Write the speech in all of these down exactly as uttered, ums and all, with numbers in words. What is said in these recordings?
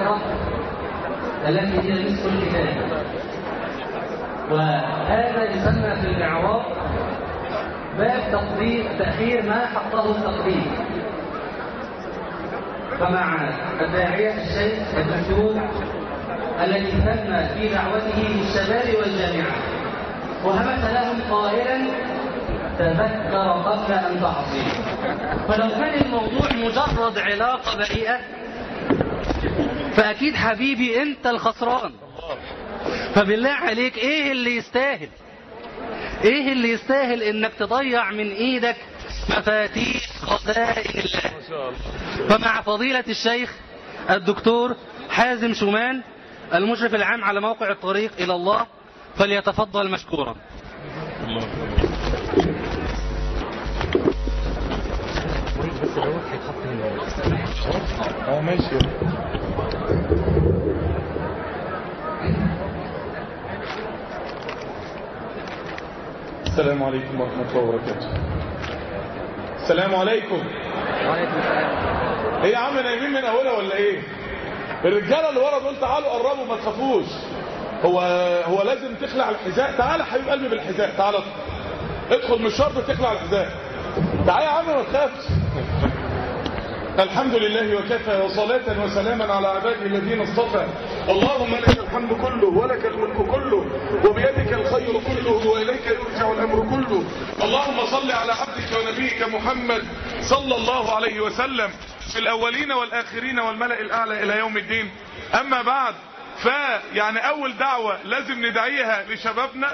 العشرة التي هي نصف الكتاب، وهذا يسمى في الإعراب باب تقدير تأخير ما حقه التقدير. فمع الداعية الشيخ الدكتور الذي تم في دعوته للشباب والجامعة وهمس لهم قائلا: تذكر قبل أن تعصي. فلو كان الموضوع مجرد علاقة بريئة فأكيد حبيبي أنت الخسران. فبالله عليك إيه اللي يستاهل إيه اللي يستاهل إنك تضيع من إيدك مفاتيح خزائن الله؟ فمع فضيلة الشيخ الدكتور حازم شومان المشرف العام على موقع الطريق إلى الله فليتفضل مشكورا. اه ماشي. السلام عليكم ورحمة الله وبركاته. السلام عليكم. وعليكم السلام. ايه يا عم نايمين من اولها ولا ايه؟ الرجاله اللي ورا دول تعالوا قربوا ما تخافوش. هو هو لازم تخلع الحذاء. تعالى حبيب قلبي بالحذاء، تعالى ادخل، مش شرط تخلع الحذاء. تعالى يا عم ما تخافش. الحمد لله وكفى وصلاة وسلاما على عباده الذين اصطفى. اللهم لك الحمد كله ولك الملك كله وبيدك الخير كله وإليك يرجع الأمر كله. اللهم صل على عبدك ونبيك محمد صلى الله عليه وسلم في الأولين والآخرين والملأ الأعلى إلى يوم الدين. أما بعد، فيعني أول دعوة لازم ندعيها لشبابنا،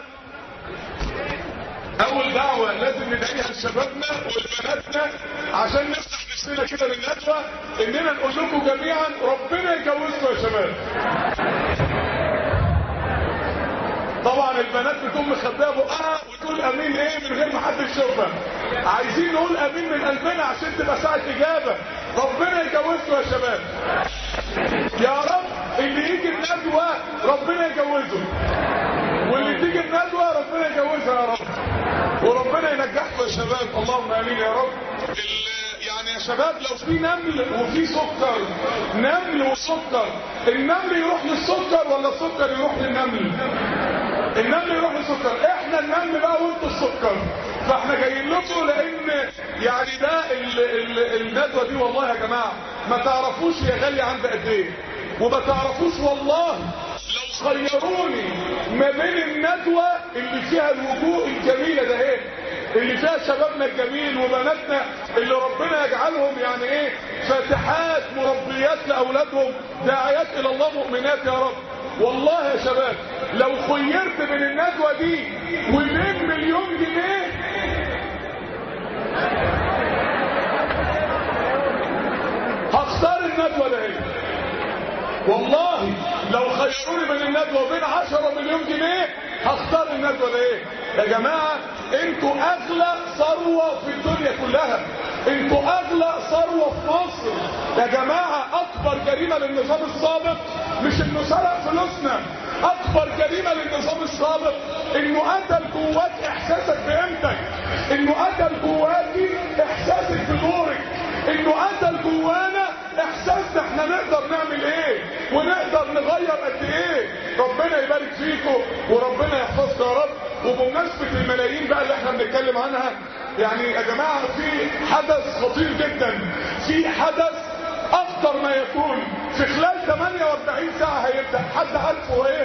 اول دعوة لازم ندعيها لشبابنا ولبناتنا عشان نفتح نفسنا كده للندوة، اننا نقول لكم جميعا ربنا يجوزكم يا شباب. طبعا البنات بتقوم مخبيه بقها وتقول امين ايه من غير ما حد يشوفها. عايزين نقول امين من قلبنا عشان تبقى ساعة اجابة. ربنا يجوزكم يا شباب يا رب. اللي يجي الندوة ربنا يجوزه، واللي تيجي الندوة ربنا يجوزها يا رب، وربنا ينجحكم يا شباب. اللهم امين يا رب. يعني يا شباب لو في نمل وفي سكر، نمل وسكر، النمل يروح للسكر ولا السكر يروح للنمل؟ النمل يروح للسكر. احنا النمل بقى وانتوا السكر. فاحنا جايين لكم لان يعني ده الندوه دي والله يا جماعه ما تعرفوش هي غاليه عند قد ايه، وما تعرفوش والله لو خيروني ما بين الندوه اللي فيها الوجوه الجميله ده ايه، اللي فيها شبابنا الجميل وبناتنا اللي ربنا يجعلهم يعني ايه فاتحات مربيات لاولادهم داعيات الى الله مؤمنات يا رب. والله يا شباب لو خيرت من الندوه دي وبين مليون جنيه هختار الندوه ده ايه. والله لو خيروني من الندوه وبين عشرة مليون جنيه هختار الندوه ده ايه. يا جماعه انتوا اغلى ثروه في الدنيا كلها، انتوا اغلى ثروه في مصر يا جماعه. اكبر جريمه للنظام السابق مش انه سرق فلوسنا، اكبر جريمه للنظام السابق انه قتل جواك احساسك بقيمتك، انه قتل جواكي احساسك بدورك، انه قتل جوانا احساسنا احنا نقدر نعمل ايه ونقدر نغير قد ايه. ربنا يبارك فيكم وربنا يحفظكم يا رب. وبمناسبه الملايين بقى اللي احنا بنتكلم عنها، يعني يا جماعه في حدث خطير جدا، في حدث اخطر ما يكون في خلال ثمانية وأربعين ساعه هيبدا. حد عارفه ايه؟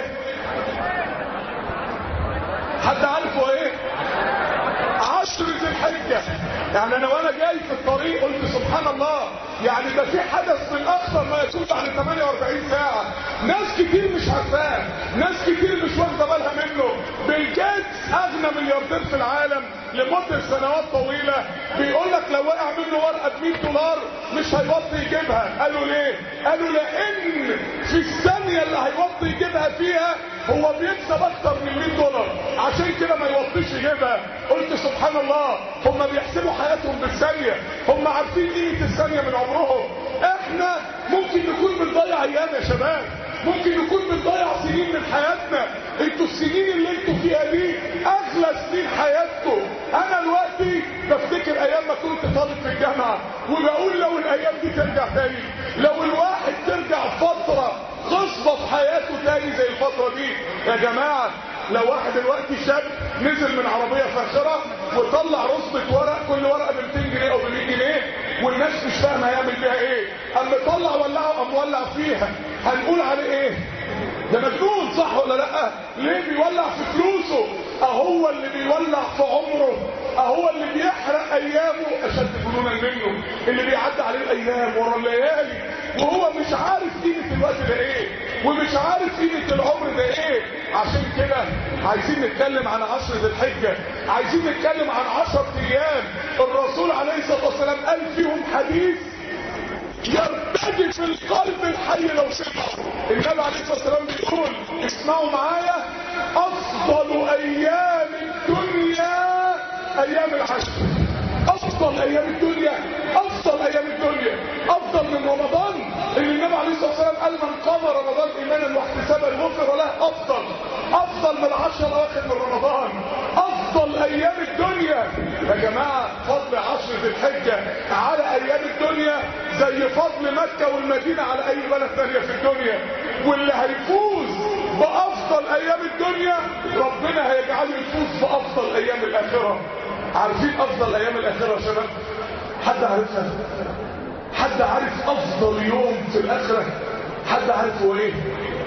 حد عارفه ايه؟ عشر ذي الحجه. يعني انا وانا جاي في الطريق قلت سبحان الله، يعني ده في حدث من اخطر ما يكون بعد ثمانية وأربعين ساعه. ناس كتير مش عارفاه، ناس كتير مش واخده بالها منه. بيل جيتس اغنى ملياردير في العالم لمده سنوات طويله بيقول لك لو وقع منه ورقه ب مية دولار مش هيوطي يجيبها. قالوا ليه؟ قالوا لان في الثانيه اللي هيوطي يجيبها فيها هو بيكسب اكتر من مية دولار، عشان كده ما يوطيش يجيبها. قلت سبحان الله، هم بيحسبوا حياتهم بالثانيه، هم عارفين قيمه الثانيه من عمرهم. احنا ممكن نكون بنضيع ايام يا شباب، ممكن نكون بنضيع سنين من حياتنا. انتوا السنين اللي انتوا فيها دي اغلى سنين حياتكم. انا دلوقتي بفتكر ايام ما كنت طالب في الجامعه وبقول لو الايام دي ترجع تاني، لو الواحد ترجع فتره يا جماعة لو واحد دلوقتي شاب نزل من عربية فاخرة وطلع رصبة ورق، كل ورقة ب مئتين جنيه او ب مئة جنيه، والناس مش فاهمة هيعمل بيها ايه، اما طلع ولعه قام ولع فيها، هنقول عليه ايه؟ ده مجنون صح ولا لا؟ ليه بيولع في فلوسه؟ اهو اللي بيولع في عمره، اهو اللي بيحرق ايامه اشد جنونا منه، اللي بيعدي عليه الايام ورا الليالي وهو مش عارف قيمه الوقت ده ايه، ومش عارف قيمه العمر ده ايه. عشان كده عايزين نتكلم عن عشر ذي الحجه، عايزين نتكلم عن عشر ايام الرسول عليه الصلاه والسلام قال فيهم حديث يرتجي في القلب الحي لو سمعوا. النبي عليه الصلاه والسلام بيقول اسمعوا معايا: افضل ايام الدنيا ايام العشر. افضل ايام الدنيا، افضل ايام الدنيا، افضل من رمضان اللي النبي عليه الصلاه والسلام قال من قام رمضان ايمانا واحتسابا غفر له. افضل افضل من العشر الاواخر من رمضان، افضل ايام الدنيا. يا جماعه فضل عشر ذي الحجه على ايام الدنيا زي فضل مكه والمدينه على اي بلد ثانيه في الدنيا. واللي هيفوز بافضل ايام الدنيا ربنا هيجعله يفوز بافضل ايام الاخره. عارفين افضل ايام الاخره يا شباب؟ حد عارفها؟ حد عارف افضل يوم في الاخره؟ حد عارف هو ايه؟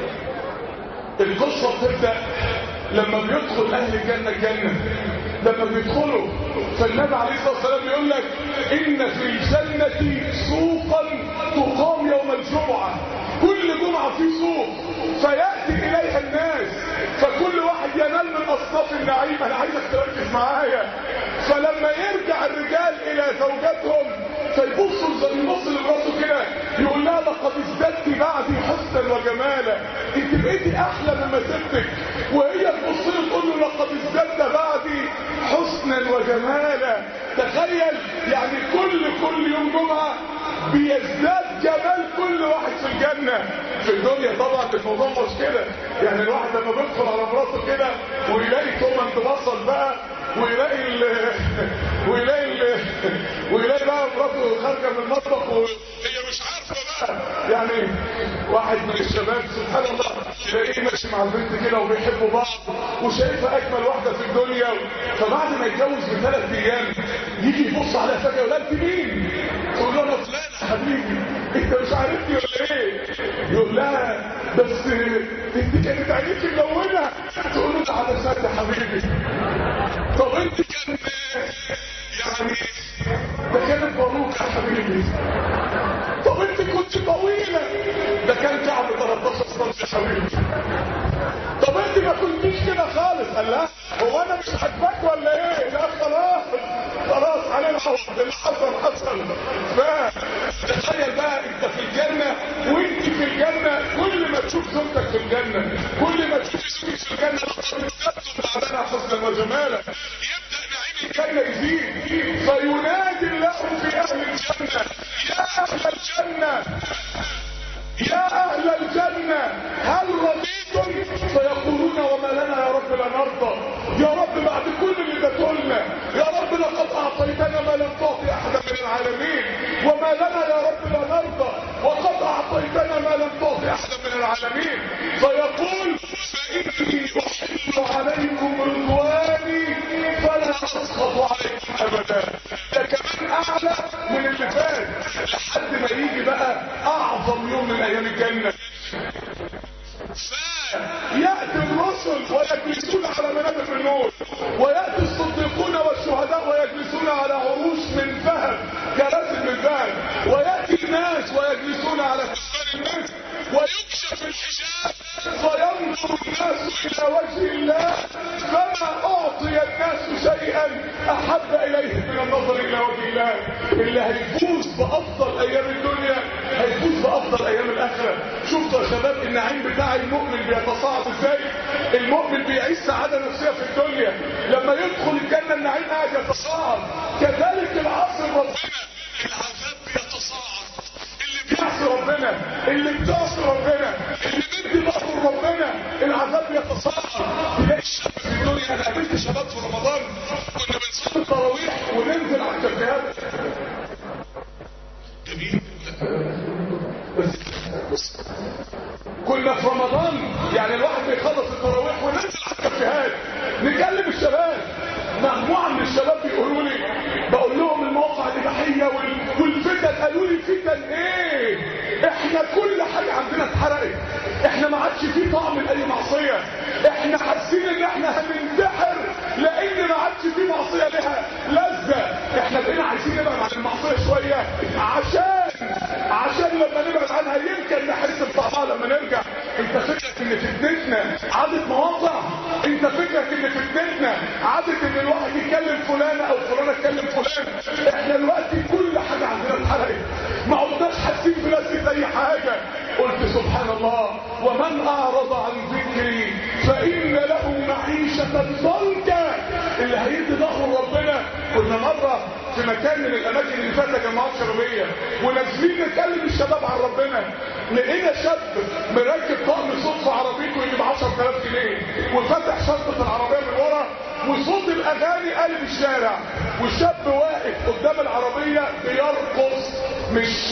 القصه بتبدا لما بيدخل اهل الجنه الجنه، لما بيدخلوا فالنبي عليه الصلاه والسلام يقول لك ان في الجنه سوقا تقام يوم الجمعه، كل جمعه في سوق فياتي اليها الناس، فكل واحد ينال من اصناف النعيم. انا عايزك تركز معايا. فلما يرجع الرجال الى زوجاتهم فيبصوا يبص لمراته كده يقول لها لقد ازددت بعدي حسنا وجمالا، انت بقيتي احلى مما سبتك. وهي تبص له تقول له لقد ازددت بعدي حسنا وجمالا. تخيل يعني كل كل يوم جمعه بيزداد جمال كل واحد في الجنه. في الدنيا طبعا الموضوع مش كده، يعني الواحد لما بيدخل على مراته كده ويلاقي تومه بصل بقى ويلاقي ال ويلاقي ال ويلاقي بقى مراته خارجه من المطبخ وهي مش عارفه بقى. يعني واحد من الشباب سبحان الله تلاقيه ماشي مع البنت كده وبيحبوا بعض وشايفها اجمل واحده في الدنيا، فبعد ما يتجوز بثلاث ايام يجي يبص عليها فجاه يقول لها انت مين؟ تقول له انا فلان حبيبي، انت مش عارفني ولا ايه؟ يقول لها بس انت كانت عينيكي ملونه. تقول له على سد حبيبي. طب انت كان يعني ده كانت باروكه يا حبيبي. طب انت كنت طويله، ده كان كعب تلتاشر سم يا حبيبي. طب انت ما كنتيش كده خالص. قال لا هو انا مش عاجباك ولا ايه؟ لا خلاص خلاص علينا اللي حصل حصل. فتخيل بقى انت في الجنه وانت في الجنه، كل ما تشوف زوجتك في الجنه، كل ما تشوف زوجتك في الجنه بعدنا حسنا وجمالا، يبدا نعيم الجنه يزيد. فينادي الله في اهل الجنه: يا اهل الجنه يا اهل الجنه هل رضيتم؟ فيقولون وما لنا يا رب لا نرضى. يا رب بعد كل اللي اديتهولنا، يا رب لقد اعطيتنا ما لم تعطي احدا من العالمين، وما لنا يا رب لا نرضى وقد اعطيتنا ما لم تعطي احدا من العالمين. فيقول فاني احل عليكم رضواني فلا اسخط عليكم ابدا. ده كمان اعلى من اللي فات، لحد ما يجي بقى اعظم يوم من ايام الجنه. فياتي الرسل ويجلسون على منابر النور، وياتي الصديقون والشهداء ويجلسون على عروش من ذهب، كراسي من ذهب، وياتي الناس ويجلسون على كفار المسك، ويكشف الحجاب فينظر الناس الى وجه الله، فما اعطي الناس شيئا احب اليهم من النظر الى وجه الله. اللي هيفوز بافضل ايام الدنيا هيفوز بافضل ايام الاخره. شفتوا يا شباب النعيم بتاع المؤمن بيتصاعد ازاي؟ المؤمن بيعيش سعاده نفسيه في الدنيا، لما يدخل الجنه النعيم قاعد يتصاعد. كذلك العصر ربنا العذاب بيتصاعد. اللي بيعصي ربنا، اللي بتعصي ربنا، اللي بيدي ظهره ربنا، العذاب بيتصاعد. تلاقي الشباب في الدنيا، انا قابلت شباب في رمضان كنا بنصلي التراويح وننزل على الكافيهات. جميل. بس كنا في رمضان يعني الواحد بيخلص التراويح نكلم الشباب. مجموعه من الشباب بيقولوا لي، بقول لهم المواقع الاباحيه والفتن، قالوا لي فتن ايه؟ احنا كل حاجه عندنا اتحرقت، احنا ما عادش فيه طعم لاي معصيه، احنا حاسين ان احنا هننتحر لان ما عادش فيه معصيه لها لذه، احنا بقينا عايزين نبعد عن المعصيه شويه عشان عشان لما نبعد عنها يمكن نحس بطعمها لما نرجع. انت فكرك ان فتنتنا عادت مواقع؟ انت فكرك ان فتنتنا عادت ان الواحد يكلم فلان او فلان يكلم فلان؟ احنا دلوقتي كل حاجه عندنا اتحرقت، ما عدناش حاسين بلذة اي حاجه. قلت سبحان الله، ومن اعرض عن ذكري فان له معيشه ضنكا. اللي هيدي ظهره ربنا. كنا مره في مكان من الاماكن اللي فاتت جماعات شبابيه ونازلين نكلم الشباب عن ربنا، لقينا شاب مركب طقم صوت في عربيته يجيب عشرة آلاف جنيه وفتح شنطه العربيه من ورا وصوت الاغاني قلب الشارع، والشاب واقف قدام العربيه بيرقص، مش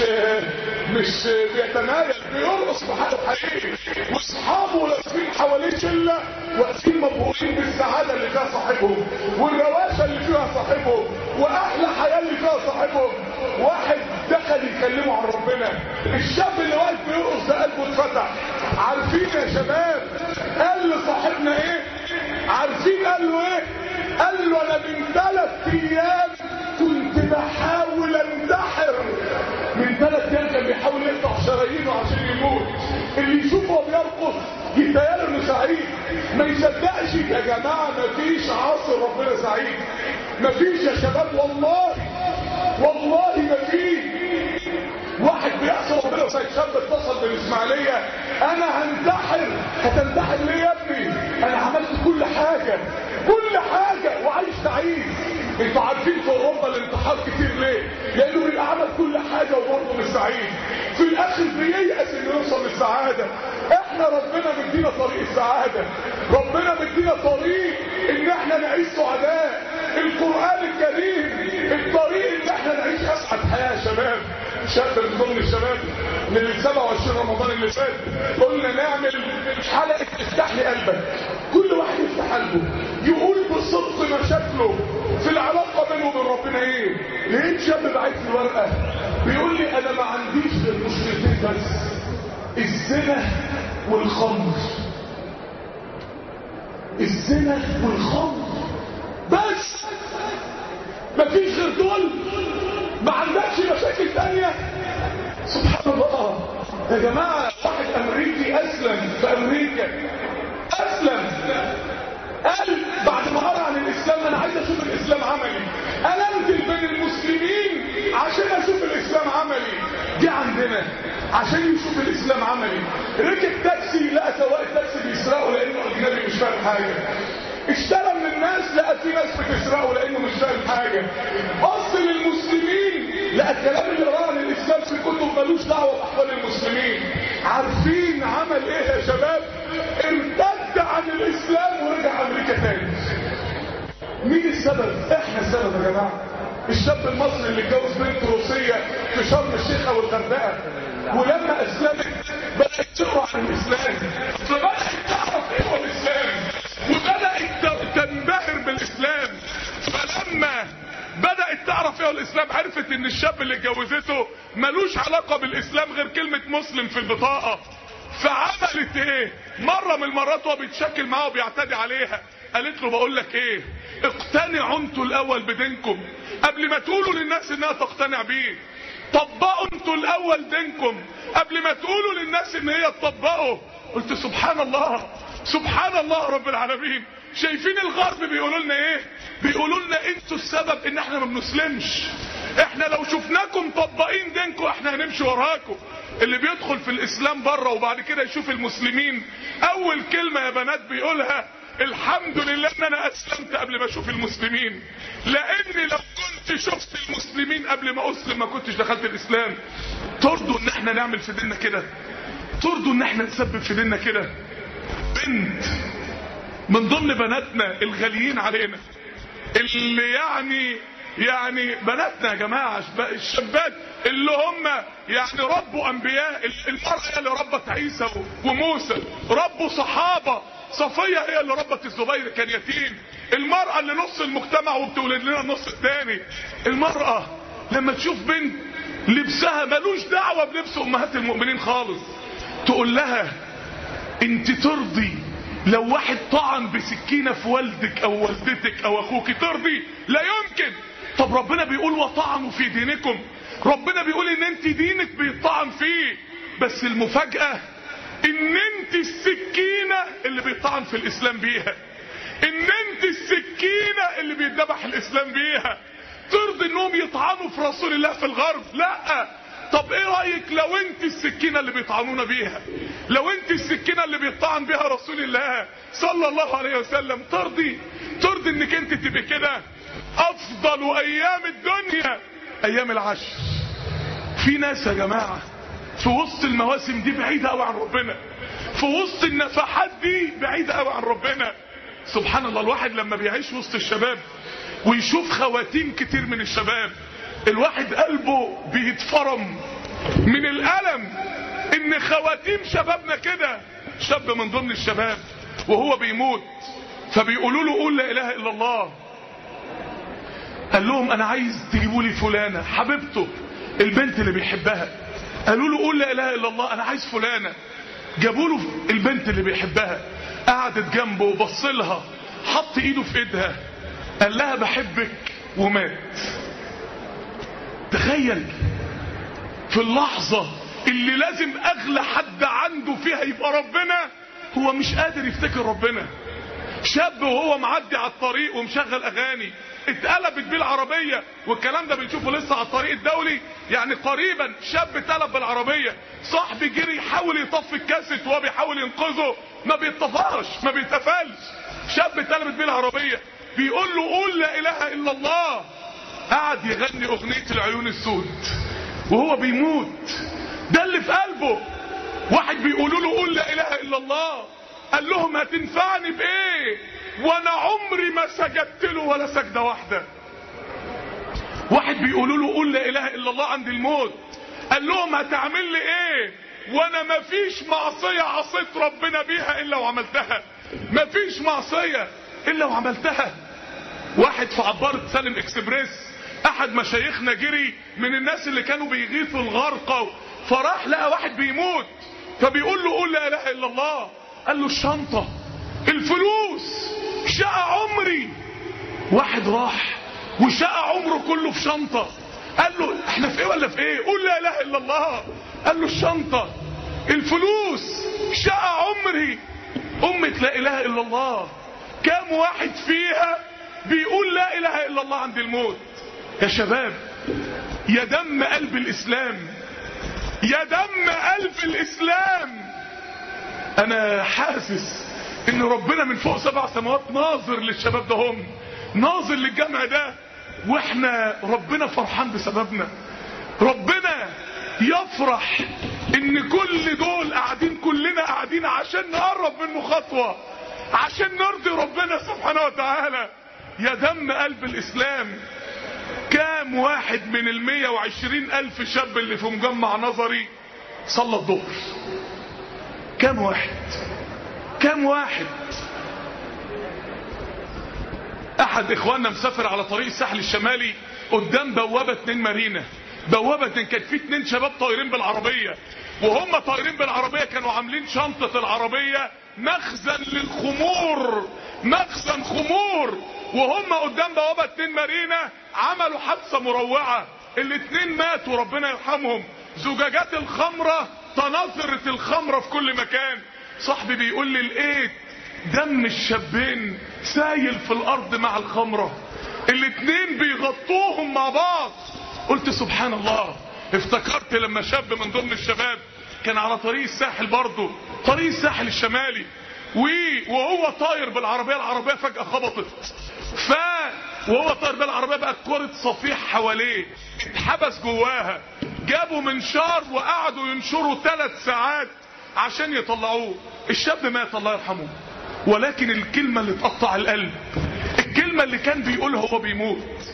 مش بيتمايل، بيرقص بحاله حقيقي، واصحابه لافين حواليه شله واقفين مبهورين بالسعاده اللي فيها صاحبهم والروشه اللي فيها صاحبهم واحلى حياه اللي فيها صاحبهم. واحد دخل يكلمه عن ربنا، الشاب اللي واقف بيرقص ده قلبه اتفتح. عارفين يا شباب قال لصاحبنا ايه؟ عارفين قال له ايه؟ قال له انا من ثلاث ايام كنت بحاول انتحر. من ثلاث ايام كان بيحاول يقطع شرايينه عشان يموت. اللي يشوفه بيرقص يتهيأ انه سعيد، ما يصدقش. يا جماعه مفيش عصر ربنا سعيد، مفيش يا شباب، والله والله مفيش. واحد بيحصل ربنا وسيد شاب اتصل بالاسماعيليه، انا هنتحر. هتنتحر ليه يا ابني؟ انا عملت كل حاجه كل حاجه وعايش سعيد. انتوا عارفين في اوروبا الانتحار كتير ليه؟ لانه بيبقى عمل كل حاجه وبرضه مش سعيد، في الاخر بييأس انه يوصل للسعاده. احنا ربنا مدينا طريق السعاده، ربنا مدينا طريق ان احنا نعيش سعداء. القران الكريم الطريق ان احنا نعيش اسعد حياه يا شباب. شاب من ضمن الشباب من ال سبعة وعشرين رمضان اللي فات قلنا نعمل حلقه افتح لي قلبك، كل واحد يفتح قلبه يقول بصدق مشاكله في العلاقه بينه وبين ربنا ايه. لقيت شاب بعت لي ورقه بيقول لي انا ما عنديش غير مشكلتين بس، الزنا والخمر. الزنا والخمر بس، مفيش غير دول، ما عندكش مشاكل تانية. سبحان الله يا جماعة. واحد امريكي اسلم في امريكا، اسلم قال بعد ما قرأ عن الاسلام انا عايز اشوف الاسلام عملي، انا انزل بين المسلمين عشان اشوف الاسلام عملي. جه عندنا عشان يشوف الاسلام عملي، ركب تاكسي لقى سواق التاكسي بيسرقوا لانه اجنبي مش فاهم حاجه، اشترى من الناس لقى في ناس بتسرقه لانه مش فاهم حاجه، بص للمسلمين لقى الكلام اللي وراه عن الاسلام في الكتب ملوش دعوه باحوال المسلمين. عارفين عمل ايه يا شباب؟ ارتد عن الاسلام ورجع امريكا تاني. مين السبب؟ احنا السبب يا جماعه. الشاب المصري اللي اتجوز بنت روسيه في شرم الشيخ او الغردقه، ولما اسلمت بدات تقرا عن الاسلام، فبدات تعرف ايه هو الاسلام، وبدات تنبهر بالاسلام. فلما بدات تعرف ايه هو الاسلام عرفت ان الشاب اللي اتجوزته ملوش علاقه بالاسلام غير كلمه مسلم في البطاقه. فعملت ايه؟ مره من المرات وهو بيتشكل معاها وبيعتدي عليها قالت له بقول لك ايه، اقتنعوا انتوا الاول بدينكم قبل ما تقولوا للناس انها تقتنع بيه. طبقوا انتوا الاول دينكم قبل ما تقولوا للناس ان هي تطبقوا. قلت سبحان الله سبحان الله رب العالمين. شايفين الغرب بيقولوا لنا ايه؟ بيقولوا لنا انتوا السبب ان احنا ما بنسلمش، احنا لو شفناكم طبقين دينكم احنا هنمشي وراكم. اللي بيدخل في الاسلام بره وبعد كده يشوف المسلمين اول كلمه يا بنات بيقولها الحمد لله ان انا اسلمت قبل ما اشوف المسلمين، لاني لو كنت شفت المسلمين قبل ما اسلم ما كنتش دخلت الاسلام. ترضوا ان احنا نعمل في ديننا كده؟ ترضوا ان احنا نسبب في ديننا كده؟ بنت من ضمن بناتنا الغاليين علينا اللي يعني يعني بناتنا يا جماعه الشابات اللي هم يعني ربوا انبياء، المرأة هي اللي ربت عيسى وموسى، ربوا صحابه، صفيه هي اللي ربت الزبير كان يتيم، المرأة اللي نص المجتمع وبتولد لنا النص الثاني. المرأة لما تشوف بنت لبسها ملوش دعوه بلبس امهات المؤمنين خالص، تقول لها انت ترضي لو واحد طعن بسكينه في والدك او والدتك او اخوك؟ ترضي؟ لا يمكن. طب ربنا بيقول وطعنوا في دينكم، ربنا بيقول ان انت دينك بيطعن فيه، بس المفاجأة ان انت السكينة اللي بيطعن في الاسلام بيها، ان انت السكينة اللي بيتذبح الاسلام بيها. ترضي انهم يطعنوا في رسول الله في الغرب؟ لا. طب ايه رأيك لو انت السكينة اللي بيطعنونا بيها، لو انت السكينة اللي بيطعن بيها رسول الله صلى الله عليه وسلم؟ ترضي ترضي انك انت تبقى كده؟ افضل ايام الدنيا ايام العشر. في ناس يا جماعة في وسط المواسم دي بعيدة قوي عن ربنا، في وسط النفحات دي بعيدة قوي عن ربنا. سبحان الله، الواحد لما بيعيش وسط الشباب ويشوف خواتيم كتير من الشباب، الواحد قلبه بيتفرم من الألم ان خواتيم شبابنا كده. شاب من ضمن الشباب وهو بيموت فبيقولوا له قول لا اله الا الله، قال لهم انا عايز تجيبوا لي فلانة حبيبته البنت اللي بيحبها. قالوا له قول لا اله الا الله، انا عايز فلانة. جابوا له البنت اللي بيحبها، قعدت جنبه وبص لها، حط ايده في ايدها، قال لها بحبك ومات. تخيل في اللحظة اللي لازم اغلى حد عنده فيها يبقى ربنا، هو مش قادر يفتكر ربنا. شاب وهو معدي على الطريق ومشغل اغاني، اتقلبت بيه العربية، والكلام ده بنشوفه لسه على الطريق الدولي. يعني قريبا شاب اتقلب بالعربية، صاحبي جري يحاول يطفي الكاسيت وهو بيحاول ينقذه، ما بيتطفاش ما بيتقفلش. شاب اتقلبت بيه العربية بيقول له قول لا اله الا الله، قعد يغني اغنية العيون السود وهو بيموت. ده اللي في قلبه. واحد بيقولوا له قول لا اله الا الله، قال لهم هتنفعني بايه وانا عمري ما سجدت له ولا سجدة واحدة. واحد بيقولوا له قول لا اله الا الله عند الموت، قال لهم هتعمل لي ايه وانا ما فيش معصية عصيت ربنا بيها الا وعملتها، ما فيش معصية الا وعملتها. واحد في عبارة سالم اكسبريس، احد مشايخنا جري من الناس اللي كانوا بيغيثوا الغرقى، فراح لقى واحد بيموت فبيقول له قول لا اله الا الله، قال له الشنطة، الفلوس، شقى عمري. واحد راح وشقى عمره كله في شنطة، قال له احنا في ايه ولا في ايه؟ قول لا اله الا الله. قال له الشنطة، الفلوس، شقى عمري. امة لا اله الا الله كام واحد فيها بيقول لا اله الا الله عند الموت؟ يا شباب، يا دم قلب الاسلام، يا دم قلب الاسلام. انا حاسس ان ربنا من فوق سبع سماوات ناظر للشباب ده، هم ناظر للجمع ده، واحنا ربنا فرحان بسببنا. ربنا يفرح ان كل دول قاعدين، كلنا قاعدين عشان نقرب منه خطوة، عشان نرضي ربنا سبحانه وتعالى. يا دم قلب الاسلام، كام واحد من المية وعشرين الف شاب اللي في مجمع نظري صلى الظهر؟ كام واحد؟ كام واحد؟ احد اخواننا مسافر على طريق الساحل الشمالي، قدام بوابة اتنين مارينا، بوابة اتنين، كان في اتنين شباب طايرين بالعربية، وهم طايرين بالعربية كانوا عاملين شنطة العربية مخزن للخمور، مخزن خمور، وهم قدام بوابة اتنين مارينا عملوا حادثة مروعة، الاتنين ماتوا ربنا يرحمهم. زجاجات الخمرة، تناثرة الخمرة في كل مكان. صاحبي بيقول لي لقيت دم الشابين سايل في الارض مع الخمرة، الاتنين بيغطوهم مع بعض. قلت سبحان الله. افتكرت لما شاب من ضمن الشباب كان على طريق الساحل برضه، طريق الساحل الشمالي، وهو طاير بالعربية، العربية فجأة خبطت، ف وهو طاير بالعربية بقى كرة صفيح حواليه، اتحبس جواها. جابوا منشار وقعدوا ينشروا ثلاث ساعات عشان يطلعوه. الشاب مات الله يرحمه، ولكن الكلمة اللي تقطع القلب، الكلمة اللي كان بيقولها هو بيموت،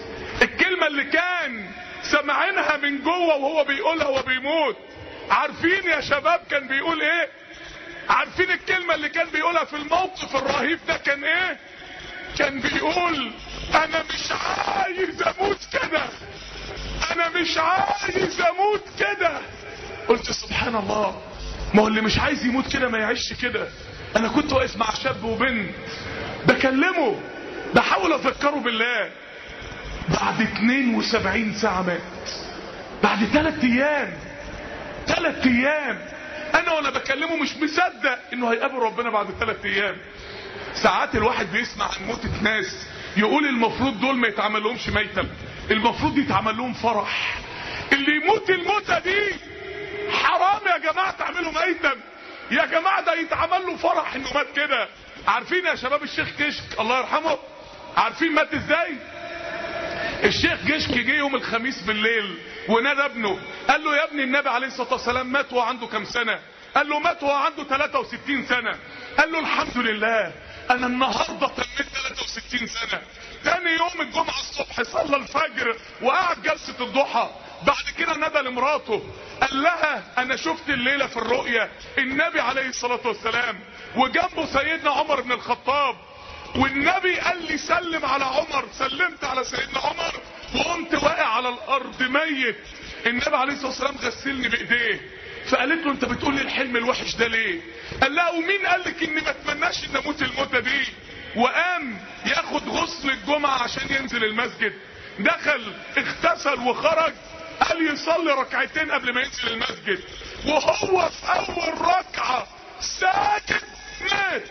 الكلمة اللي كان سمعينها من جوه وهو بيقولها وبيموت. عارفين يا شباب كان بيقول ايه؟ عارفين الكلمة اللي كان بيقولها في الموقف الرهيب ده كان ايه؟ كان بيقول انا مش عايز اموت كده، انا مش عايز اموت كده. قلت سبحان الله، ما هو اللي مش عايز يموت كده ما يعيش كده. انا كنت واقف مع شاب وبنت بكلمه بحاول اذكره بالله، بعد اتنين وسبعين ساعة مات، بعد ثلاث ايام ثلاث ايام انا وانا بكلمه مش مصدق انه هيقابل ربنا بعد ثلاث ايام. ساعات الواحد بيسمع عن موتة ناس يقول المفروض دول ما يتعمل لهمش ميتم، المفروض يتعمل لهم فرح. اللي يموت الموتة دي حرام يا جماعة تعملوا ميتم، يا جماعة ده يتعمل له فرح انه مات كده. عارفين يا شباب الشيخ كشك الله يرحمه، عارفين مات ازاي؟ الشيخ كشك جه يوم الخميس بالليل ونادى ابنه، قال له يا ابني النبي عليه الصلاة والسلام مات وهو عنده كام سنة؟ قال له مات وهو عنده ثلاثة وستين سنة. قال له الحمد لله انا النهارده تميت ثلاثة وستين سنة. تاني يوم الجمعة الصبح صلى الفجر وقعد جلسة الضحى، بعد كده ندى لمراته قال لها انا شفت الليلة في الرؤية النبي عليه الصلاة والسلام وجنبه سيدنا عمر بن الخطاب، والنبي قال لي سلم على عمر، سلمت على سيدنا عمر وقمت واقع على الارض ميت. النبي عليه الصلاة والسلام غسلني بايديه. فقالت له انت بتقول لي الحلم الوحش ده ليه؟ قال لها ومين قال لك اني ما اتمناش ان اموت الموتة دي؟ وقام ياخد غسل الجمعة عشان ينزل المسجد، دخل اغتسل وخرج، قال يصلي ركعتين قبل ما ينزل المسجد، وهو في اول ركعة ساجد مات.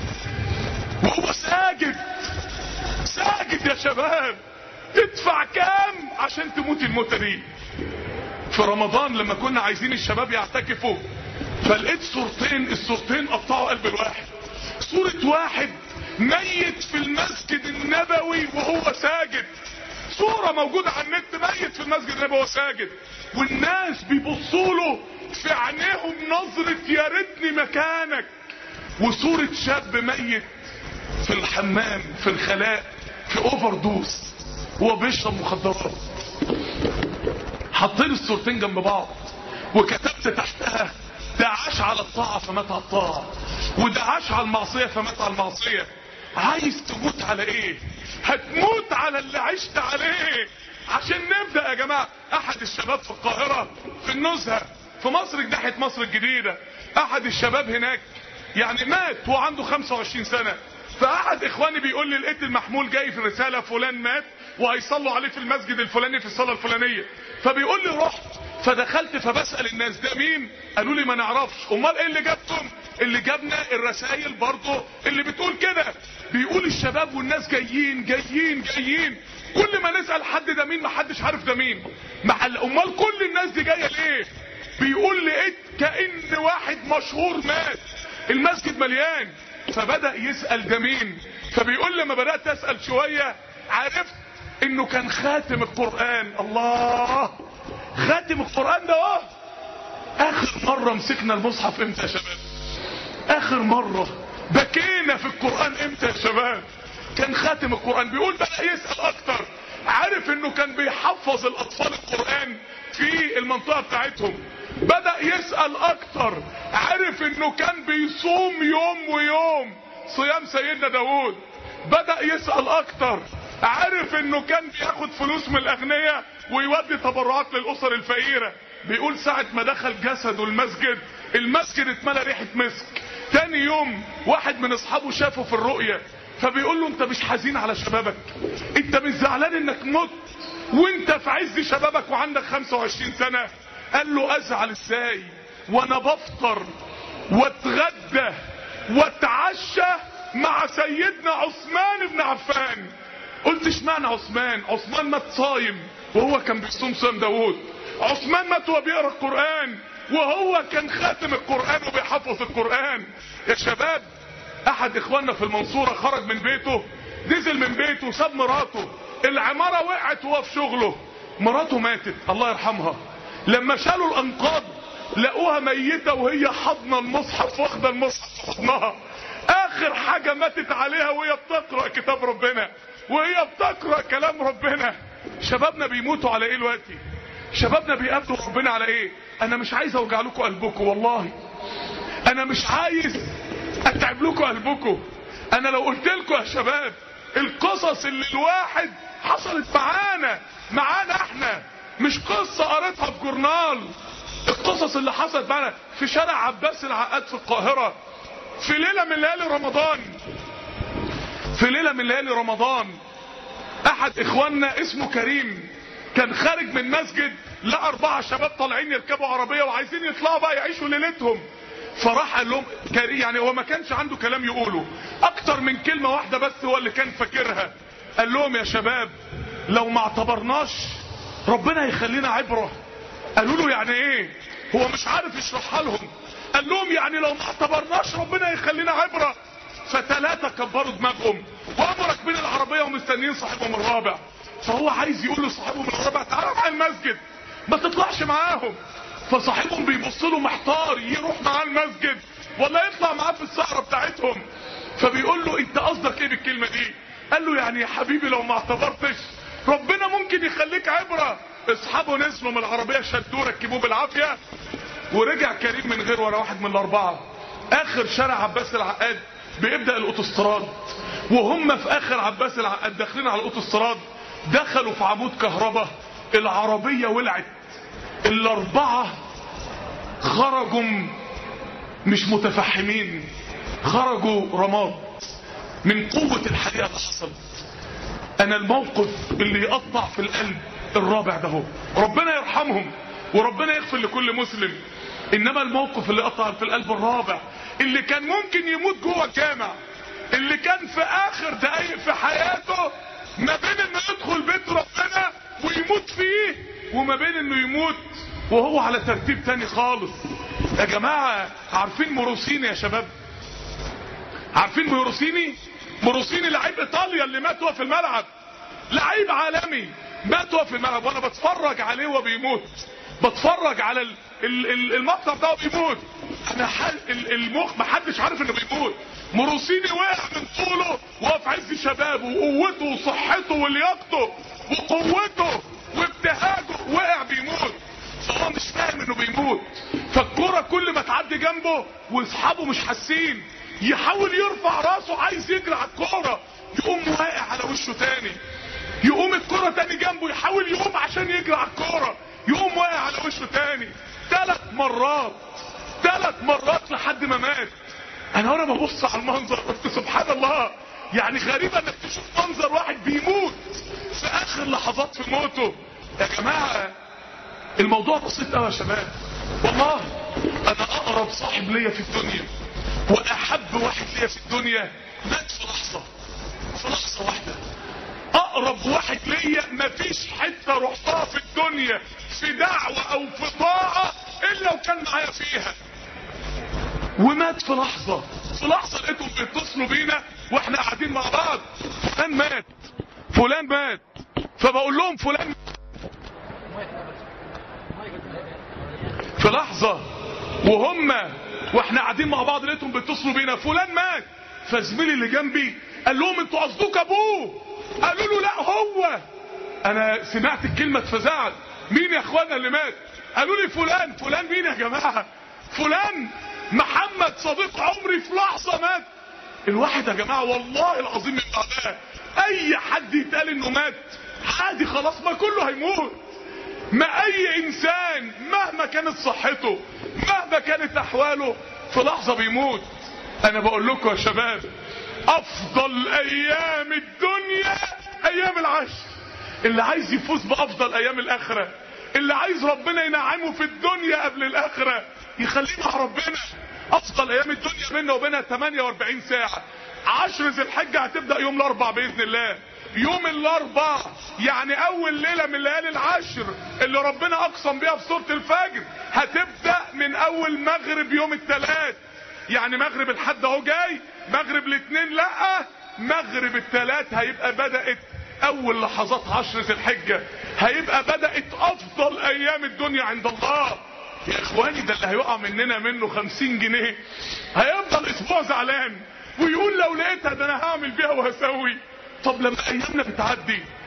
وهو ساجد ساجد يا شباب. تدفع كام عشان تموت الموتة دي؟ في رمضان لما كنا عايزين الشباب يعتكفوا فلقيت صورتين، الصورتين قطعوا قلب الواحد. صورة واحد ميت في المسجد النبوي وهو ساجد، صورة موجودة على النت ميت في المسجد النبوي وهو ساجد، والناس بيبصوا له في عينيهم نظرة يا ريتني مكانك. وصورة شاب ميت في الحمام في الخلاء في اوفر دوس وهو بيشرب مخدرات. حطيت الصورتين جنب بعض وكتبت تحتها ده عاش على الطاعة فمات على الطاعة، وده عاش على المعصية فمات على المعصية. عايز تموت على ايه؟ هتموت على اللي عشت عليه. عشان نبدأ يا جماعة، احد الشباب في القاهرة في النزهة في مصر ناحية مصر الجديدة، احد الشباب هناك يعني مات وعنده خمسة وعشرين سنة. فاحد اخواني بيقول لي لقيت المحمول جاي في رسالة فلان مات وهيصلوا عليه في المسجد الفلاني في الصلاة الفلانية. فبيقول لي رحت فدخلت فبسأل الناس ده مين؟ قالوا لي ما نعرفش. امال ايه اللي جابكم؟ اللي جابنا الرسائل برضه اللي بتقول كده. بيقول الشباب والناس جايين جايين جايين، كل ما نسأل حد ده مين محدش عارف ده مين. امال كل الناس دي جايه ليه؟ بيقول لقيت كأن واحد مشهور مات، المسجد مليان. فبدأ يسأل ده مين؟ فبيقول لما بدأت أسأل شوية عرفت انه كان خاتم القرآن. الله، خاتم القرآن ده اهو. اخر مرة مسكنا المصحف امتى يا شباب؟ اخر مرة بكينا في القرآن امتى يا شباب؟ كان خاتم القرآن. بيقول بدأ يسأل اكتر، عارف انه كان بيحفظ الاطفال القرآن في المنطقة بتاعتهم. بدأ يسأل اكتر، عارف انه كان بيصوم يوم ويوم صيام سيدنا داود. بدأ يسأل اكتر، عارف انه كان بياخد فلوس من الاغنياء ويودي تبرعات للاسر الفقيرة. بيقول ساعة ما دخل جسده المسجد، المسجد اتملى ريحة مسك. تاني يوم واحد من اصحابه شافه في الرؤية، فبيقول له انت مش حزين على شبابك؟ انت مش زعلان انك مت وانت في عز شبابك وعندك خمسة وعشرين سنة؟ قال له ازعل ازاي وانا بفطر واتغدى واتعشى مع سيدنا عثمان بن عفان. قلت اشمعنى عثمان؟ عثمان مات صايم وهو كان بيصوم صيام داود. عثمان مات وهو بيقرا القرآن وهو كان خاتم القرآن وبيحفظ القرآن. يا شباب، احد اخواننا في المنصورة خرج من بيته، نزل من بيته ساب مراته، العمارة وقعت وهو في شغله، مراته ماتت الله يرحمها. لما شالوا الانقاض لقوها ميتة وهي حضنة المصحف، واخدة المصحف في حضنها. اخر حاجة ماتت عليها وهي بتقرأ كتاب ربنا، وهي بتقرأ كلام ربنا. شبابنا بيموتوا على ايه دلوقتي؟ شبابنا بيقابلوا ربنا على ايه؟ انا مش عايز اوجع لكم قلبكم، والله انا مش عايز اتعب لكم قلبكم. انا لو قلت لكم يا شباب القصص اللي الواحد حصلت معانا معانا احنا، مش قصة قريتها في جورنال، القصص اللي حصلت معانا في شارع عباس العقاد في القاهرة في ليلة من ليالي رمضان. في ليلة من ليالي رمضان احد اخواننا اسمه كريم كان خارج من مسجد، لقى اربعة شباب طالعين يركبوا عربية وعايزين يطلعوا بقى يعيشوا ليلتهم، فراح قال لهم كريم، يعني هو ما كانش عنده كلام يقوله اكتر من كلمة واحدة بس هو اللي كان فاكرها، قال لهم يا شباب لو ما اعتبرناش ربنا يخلينا عبرة. قالوا له يعني ايه؟ هو مش عارف يشرحها لهم. قال لهم يعني لو ما اعتبرناش ربنا يخلينا عبرة. فتلاتة كبروا دماغهم وقاموا راكبين العربية ومستنيين صاحبهم الرابع، فهو عايز يقول لصاحبهم الرابع تعالى معايا المسجد ما تطلعش معاهم، فصاحبهم بيبص له محتار يروح معاه المسجد ولا يطلع معاه في السهرة بتاعتهم. فبيقول له انت قصدك ايه بالكلمة دي؟ قال له يعني يا حبيبي لو ما اعتبرتش ربنا ممكن يخليك عبرة. اصحابه نزلوا من العربية شدوه ركبوه بالعافية ورجع كريم من غير ولا واحد من الاربعة. اخر شارع عباس العقاد بيبدأ الاوتوستراد، وهم في اخر عباس العقاد داخلين على الاوتوستراد دخلوا في عمود كهرباء، العربية ولعت، الاربعة خرجوا مش متفحمين، خرجوا رماد من قوة الحريقة اللي حصلت. انا الموقف اللي يقطع في القلب الرابع ده هو ربنا يرحمهم وربنا يغفر لكل مسلم، انما الموقف اللي قطع في القلب الرابع اللي كان ممكن يموت جوه الجامع، اللي كان في اخر دقايق في حياته ما بين انه يدخل بيت ربنا ويموت فيه وما بين انه يموت وهو على ترتيب تاني خالص. يا جماعة عارفين موروسيني يا شباب؟ عارفين موروسيني؟ موروسيني لعيب ايطاليا اللي مات وهو في الملعب، لعيب عالمي مات وهو في الملعب، وانا بتفرج عليه وهو بيموت، بتفرج على ال ال ال المقطع بتاعه بيموت، انا حال المخ محدش عارف انه بيموت. موروسيني وقع من طوله وهو في عز شبابه وقوته وصحته ولياقته وقوته وابتهاجه، وقع بيموت فهو مش فاهم انه بيموت. فالكرة كل ما تعدي جنبه واصحابه مش حاسين يحاول يرفع راسه عايز يجري على الكرة، يقوم واقع على وشه تاني، يقوم الكرة تاني جنبه يحاول يقوم عشان يجري على الكرة، يقوم واقع على وشه تاني، ثلاث مرات ثلاث مرات لحد ما مات. انا وانا ببص على المنظر قلت سبحان الله، يعني غريبة انك تشوف منظر واحد بيموت في اخر لحظات في موته. يا جماعة الموضوع بسيط قوي يا شباب، والله انا اقرب صاحب ليا في الدنيا واحب واحد ليا في الدنيا مات في لحظة، في لحظة واحدة. اقرب واحد ليا مفيش حتة رحتها في الدنيا في دعوة او في طاعة الا وكان معايا فيها، ومات في لحظة. في لحظة لقيتهم بيتصلوا بينا واحنا قاعدين مع بعض، فلان مات فلان مات، فبقول لهم فلان في لحظة وهم واحنا قاعدين مع بعض لقيتهم بيتصلوا بينا فلان مات. فزميلي اللي جنبي قال لهم انتوا قصدكم ابوه؟ قالوا له لا هو. انا سمعت الكلمة اتفزعت، مين يا اخوانا اللي مات؟ قالوا لي فلان. فلان مين يا جماعة؟ فلان محمد صديق عمري في لحظة مات. الواحد يا جماعة والله العظيم من بعدها اي حد يتقال انه مات عادي خلاص، ما كله هيموت. ما اي انسان مهما كانت صحته مهما كانت احواله في لحظة بيموت. انا بقول لكم يا شباب افضل ايام الدنيا ايام العشر. اللي عايز يفوز بافضل ايام الاخرة، اللي عايز ربنا ينعمه في الدنيا قبل الاخرة يخليه مع ربنا. افضل ايام الدنيا بيننا وبينها ثمانية واربعين ساعة. عشر ذي الحجة هتبدأ يوم الاربع باذن الله. يوم الاربع يعني اول ليلة من ليالي العشر اللي ربنا اقسم بيها في سورة الفجر هتبدأ من اول مغرب يوم الثلاث. يعني مغرب الحد اهو جاي، مغرب الاثنين لا، مغرب الثلاث هيبقى بدأت اول لحظات عشر ذي الحجة، هيبقى بدأت افضل ايام الدنيا عند الله. يا اخواني ده اللي هيقع مننا منه خمسين جنيه هيفضل اسبوع زعلان ويقول لو لقيتها ده انا هعمل بيها وهسوي. طب لما ايامنا بتعدي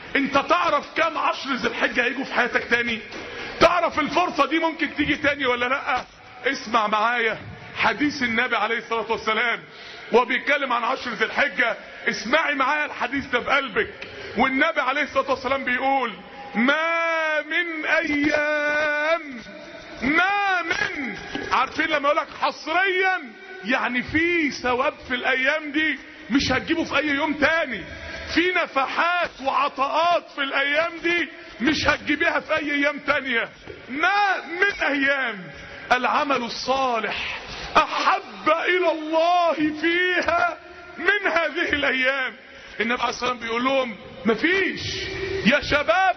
انت تعرف كام عشر ذي الحجة هيجوا في حياتك تاني؟ تعرف الفرصة دي ممكن تيجي تاني ولا لا؟ اسمع معايا حديث النبي عليه الصلاة والسلام وبيتكلم عن عشر ذي الحجة. اسمعي معايا الحديث ده بقلبك. والنبي عليه الصلاة والسلام بيقول ما من ايام، ما من، عارفين لما يقولك حصريا يعني في ثواب في الايام دي مش هتجيبه في اي يوم تاني، في نفحات وعطاءات في الايام دي مش هتجيبيها في اي ايام تانية. ما من ايام العمل الصالح احب الى الله فيها من هذه الايام. النبي عليه الصلاة والسلام بيقول لهم مفيش يا شباب،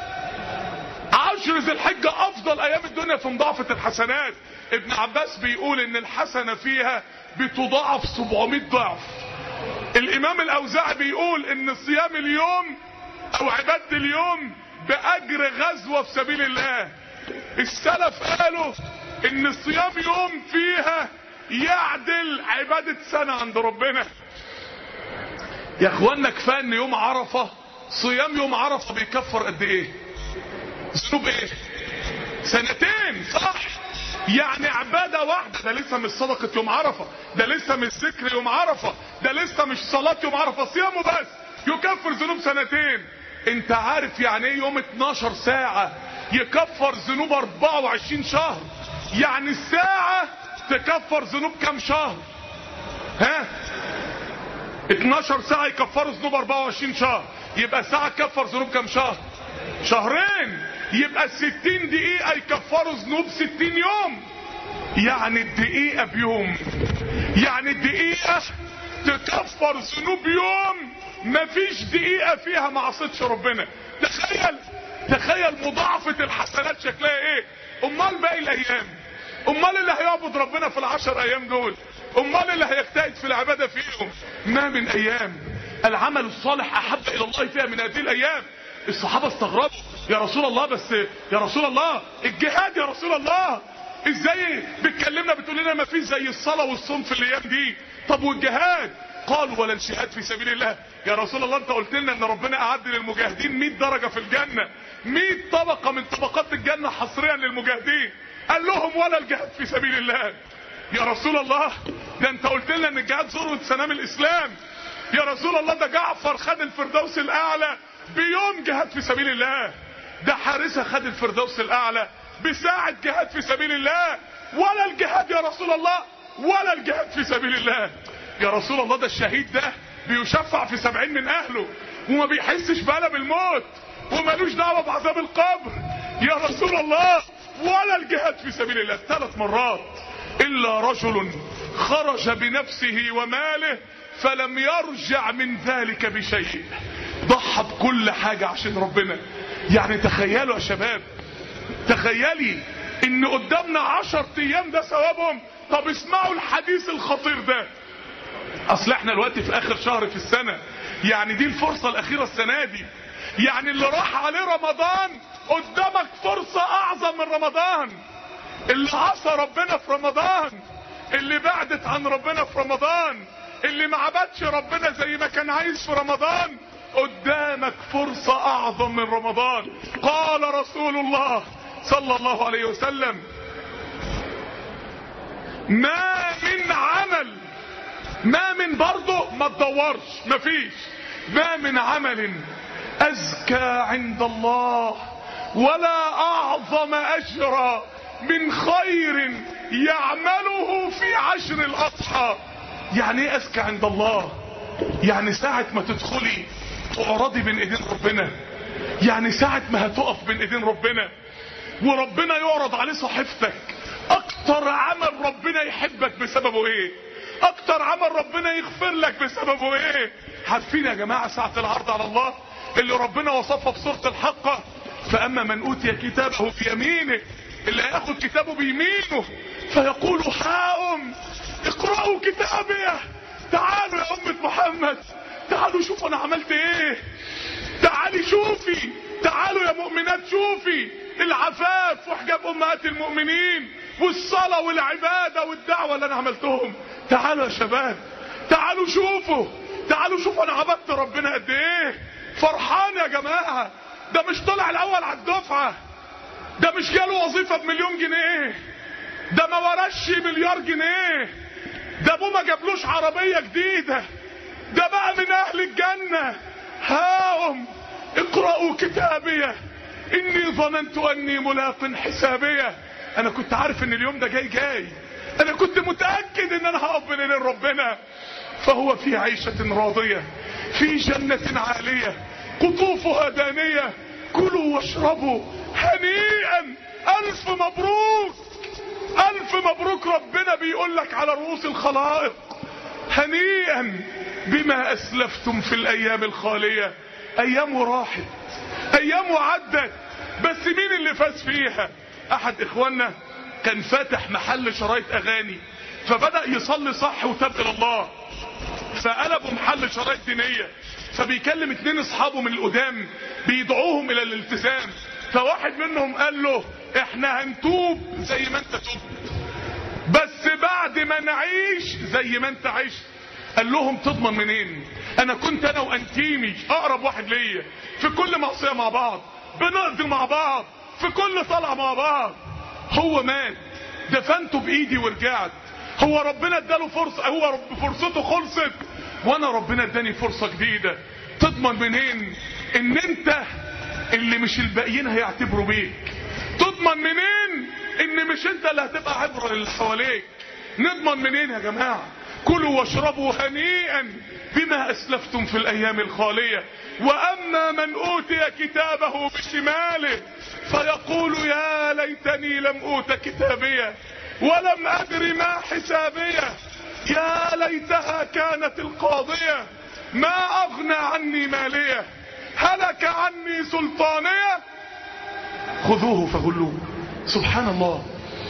عشر ذي الحجة افضل ايام الدنيا في مضاعفة الحسنات. ابن عباس بيقول ان الحسنة فيها بتضاعف سبعمائة ضعف. الامام الاوزاعي بيقول ان صيام اليوم او عبادة اليوم باجر غزوة في سبيل الله. السلف قالوا ان صيام يوم فيها يعدل عبادة سنة عند ربنا. يا اخوانا كفاية ان يوم عرفة، صيام يوم عرفة بيكفر قد ايه؟ ذنوب ايه؟ سنتين، صح؟ يعني عبادة واحدة، ده لسه مش صدقة يوم عرفة، ده لسه مش ذكر يوم عرفة، ده لسه مش صلاة يوم عرفة، صيامه بس يكفر ذنوب سنتين. انت عارف يعني ايه يوم اتناشر ساعة يكفر ذنوب اربعة وعشرين شهر؟ يعني الساعة تكفر ذنوب كام شهر؟ ها؟ اتناشر ساعة يكفروا ذنوب اربعة وعشرين شهر، يبقى ساعة تكفر ذنوب كام شهر؟ شهرين. يبقى الستين دقيقة يكفروا ذنوب ستين يوم. يعني الدقيقة بيوم، يعني الدقيقة تكفر ذنوب يوم مفيش دقيقة فيها ما عصيتش ربنا. تخيل تخيل مضاعفة الحسنات شكلها ايه. امال باقي الايام، امال اللي هيعبد ربنا في العشر ايام دول، امال اللي هيجتهد في العبادة فيهم. ما من ايام العمل الصالح احب الى الله فيها من هذه الايام. الصحابة استغربوا، يا رسول الله بس يا رسول الله الجهاد يا رسول الله، ازاي بتكلمنا بتقول لنا ما فيش زي الصلاة والصوم في الايام دي؟ طب والجهاد؟ قالوا ولا الجهاد في سبيل الله. يا رسول الله انت قلت لنا ان ربنا اعد للمجاهدين مئة درجة في الجنة، مئة طبقة من طبقات الجنة حصريا للمجاهدين. قال لهم ولا الجهاد في سبيل الله. يا رسول الله ده انت قلت لنا ان الجهاد ذروة سنام الاسلام. يا رسول الله ده جعفر خد الفردوس الاعلى بيوم جهاد في سبيل الله، ده حارثة خد الفردوس الاعلى بساعة جهاد في سبيل الله. ولا الجهاد يا رسول الله، ولا الجهاد في سبيل الله. يا رسول الله ده الشهيد ده بيشفع في سبعين من اهله وما بيحسش بألم الموت ومالوش دعوة بعذاب القبر. يا رسول الله ولا الجهاد في سبيل الله. ثلاث مرات الا رجل خرج بنفسه وماله فلم يرجع من ذلك بشيء، ضحى بكل حاجة عشان ربنا. يعني تخيلوا يا شباب، تخيلي ان قدامنا عشر ايام ده ثوابهم. طب اسمعوا الحديث الخطير ده. اصل احنا دلوقتي في اخر شهر في السنة، يعني دي الفرصة الاخيرة السنة دي، يعني اللي راح عليه رمضان قدامك فرصة اعظم من رمضان. اللي عصى ربنا في رمضان، اللي بعدت عن ربنا في رمضان، اللي ما عبدش ربنا زي ما كان عايز في رمضان، قدامك فرصة اعظم من رمضان. قال رسول الله صلى الله عليه وسلم ما من عمل، ما من برضه ما تدورش مفيش، ما من عمل ازكى عند الله ولا اعظم اجرا من خير يعمله في عشر الاضحى. يعني ايه ازكى عند الله؟ يعني ساعة ما تدخلي تعرضي بين ايدين ربنا، يعني ساعة ما هتقف بين ايدين ربنا وربنا يعرض عليه صحيفتك، اكتر عمل ربنا يحبك بسببه ايه؟ اكتر عمل ربنا يغفر لك بسببه ايه؟ عارفين يا جماعة ساعة العرض على الله اللي ربنا وصفها في سورة الحقة؟ فاما من اوتي كتابه بيمينه، اللي هياخد كتابه بيمينه فيقول هاؤم اقرأوا كتابي. تعالوا يا أمة محمد، تعالوا شوفوا انا عملت ايه، تعالي شوفي، تعالوا يا مؤمنات شوفي العفاف وحجاب امهات المؤمنين والصلاة والعبادة والدعوة اللي انا عملتهم. تعالوا يا شباب، تعالوا شوفوا، تعالوا شوفوا انا عبدت ربنا قد ايه. فرحان يا جماعة. ده مش طلع الاول على الدفعة، ده مش جاله وظيفة بمليون جنيه، ده ما ورش مليار جنيه، ده ابوه ما جابلوش عربية جديدة، ده بقى من اهل الجنة. هاهم اقرأوا كتابية اني ظننت اني ملاق حسابية. انا كنت عارف ان اليوم ده جاي جاي، انا كنت متأكد ان انا هقف بين ايدين ربنا. فهو في عيشة راضية في جنة عالية قطوفها دانية كلوا واشربوا هنيئا. الف مبروك، الف مبروك. ربنا بيقول لك على رؤوس الخلائق هنيئا بما اسلفتم في الايام الخالية. ايام راحت، ايام عدت، بس مين اللي فاز فيها؟ احد اخواننا كان فاتح محل شرايط اغاني، فبدأ يصلي صح وتاب الى الله، فقلبوا محل شرايط دينية، فبيكلم اتنين اصحابه من القدام بيدعوهم الى الالتزام، فواحد منهم قال له احنا هنتوب زي ما انت تبت، بس بعد ما نعيش زي ما انت عشت. قال لهم تضمن منين؟ انا كنت انا وانتيمي اقرب واحد ليا في كل معصية مع بعض، بنقضي مع بعض في كل طلعة مع بعض. هو مات دفنته بايدي ورجعت، هو ربنا اداله فرصة، هو رب فرصته خلصت وانا ربنا اداني فرصة جديدة. تضمن منين ان انت اللي مش الباقيين هيعتبروا بيك؟ تضمن منين ان مش انت اللي هتبقى عبرة للي حواليك؟ نضمن منين يا جماعة؟ كلوا واشربوا هنيئا بما اسلفتم في الايام الخالية. واما من اوتي كتابه بشماله فيقول يا ليتني لم اوت كتابيه ولم ادر ما حسابيه يا ليتها كانت القاضية ما اغنى عني ماليه هلك عني سلطانيه خذوه فغلوه. سبحان الله،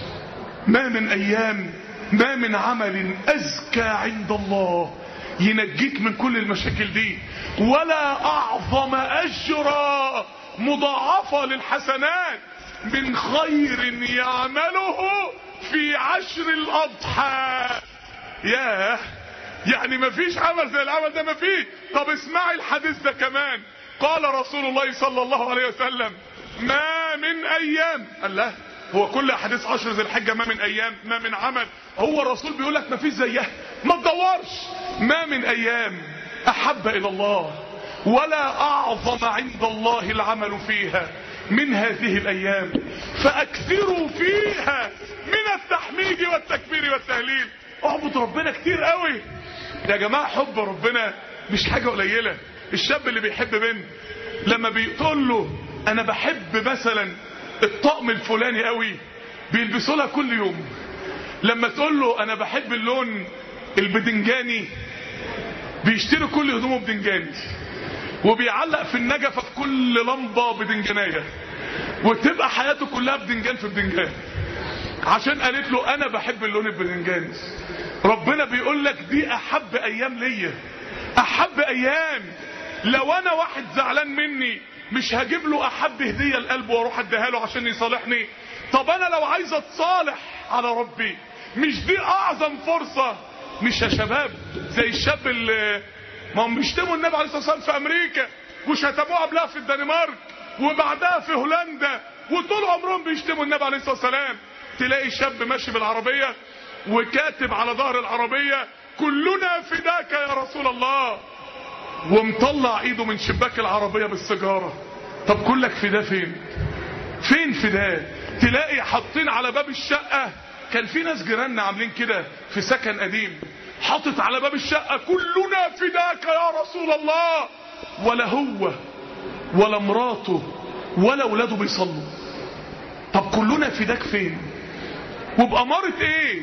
ما من ايام ما من عمل ازكى عند الله ينجيك من كل المشاكل دي، ولا اعظم اجرا مضاعفة للحسنات من خير يعمله في عشر الاضحى. ياه، يعني مفيش عمل زي العمل ده، مفيش. طب اسمعي الحديث ده كمان. قال رسول الله صلى الله عليه وسلم ما من ايام، الله هو كل احاديث عشر ذي الحجه ما من ايام، ما من عمل، هو الرسول بيقول لك ما فيش زيها، ما تدورش. ما من ايام احب الى الله ولا اعظم عند الله العمل فيها من هذه الايام فاكثروا فيها من التحميد والتكبير والتهليل. اعبد ربنا كتير قوي يا جماعه. حب ربنا مش حاجه قليله. الشاب اللي بيحب بنت لما بيقول له انا بحب مثلا الطقم الفلاني قوي بيلبسوا لها كل يوم، لما تقول له انا بحب اللون البدنجاني بيشتري كل هدومه بدنجاني، وبيعلق في النجفه في كل لمبه بدنجانيه، وتبقى حياته كلها بدنجان في بدنجان عشان قالت له انا بحب اللون البدنجاني. ربنا بيقول لك دي احب ايام ليا، احب ايام. لو انا واحد زعلان مني مش هجيب له احب هديه لقلبه واروح اديها له عشان يصالحني؟ طب انا لو عايز اتصالح على ربي مش دي اعظم فرصه؟ مش يا شباب زي الشاب اللي ما هم بيشتموا النبي عليه الصلاه والسلام في امريكا وشتموه قبلها في الدنمارك وبعدها في هولندا وطول عمرهم بيشتموا النبي عليه الصلاه والسلام. تلاقي شاب ماشي بالعربيه وكاتب على ظهر العربيه كلنا فداك يا رسول الله، ومطلع ايده من شباك العربيه بالسيجاره. طب كلك فداه فين؟ فين فداه؟ تلاقي حاطين على باب الشقه، كان في ناس جيراننا عاملين كده في سكن قديم، حاطط على باب الشقه كلنا فداك يا رسول الله، ولا هو ولا مراته ولا اولاده بيصلوا. طب كلنا فداك فين؟ وبأمارة ايه؟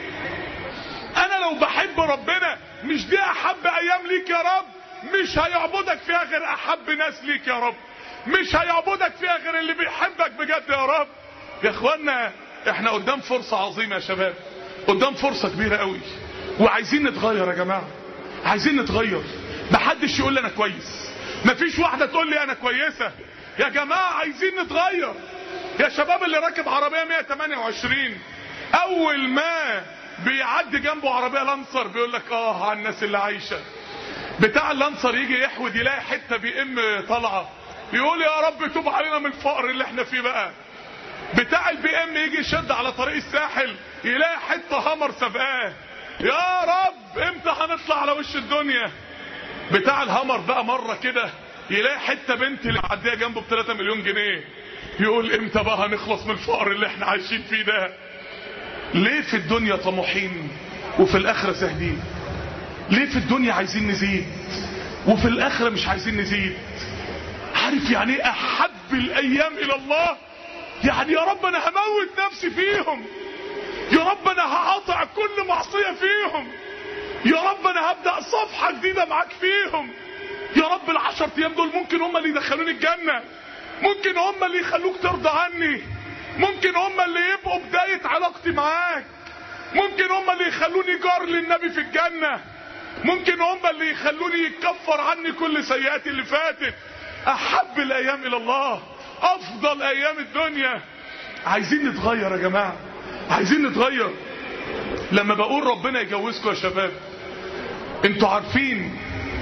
انا لو بحب ربنا مش دي احب ايام ليك يا رب؟ مش هيعبدك فيها غير احب ناس ليك يا رب، مش هيعبدك فيها غير اللي بيحبك بجد يا رب. يا اخوانا احنا قدام فرصة عظيمة يا شباب، قدام فرصة كبيرة قوي، وعايزين نتغير يا جماعة، عايزين نتغير. محدش يقول لي انا كويس، مفيش واحدة تقول لي انا كويسة. يا جماعة عايزين نتغير. يا شباب اللي راكب عربية مية وتمانية وعشرين اول ما بيعدي جنبه عربية لانسر بيقول لك اه على الناس اللي عايشة. بتاع اللانسر يجي يحود يلاقي حته بي ام طالعه يقول يا رب توب علينا من الفقر اللي احنا فيه بقى. بتاع البي ام يجي يشد على طريق الساحل يلاقي حته هامر سابقاه، يا رب امتى هنطلع على وش الدنيا. بتاع الهامر بقى مره كده يلاقي حته بنت اللي معديه جنبه ب ثلاثة مليون جنيه، يقول امتى بقى هنخلص من الفقر اللي احنا عايشين فيه ده. ليه في الدنيا طموحين وفي الاخره زاهدين؟ ليه في الدنيا عايزين نزيد وفي الاخره مش عايزين نزيد؟ عارف يعني ايه احب الايام الى الله؟ يعني يا رب انا هموت نفسي فيهم، يا رب انا هقاطع كل معصيه فيهم، يا رب انا هبدا صفحه جديده معاك فيهم. يا رب العشر ايام دول ممكن هم اللي يدخلوني الجنه، ممكن هم اللي يخلوك ترضى عني، ممكن هم اللي يبقوا بدايه علاقتي معاك، ممكن هم اللي يخلوني جار للنبي في الجنه، ممكن هم اللي يخلوني يتكفر عني كل سيئاتي اللي فاتت. احب الايام الى الله، افضل ايام الدنيا. عايزين نتغير يا جماعه، عايزين نتغير. لما بقول ربنا يجوزكم يا شباب، انتوا عارفين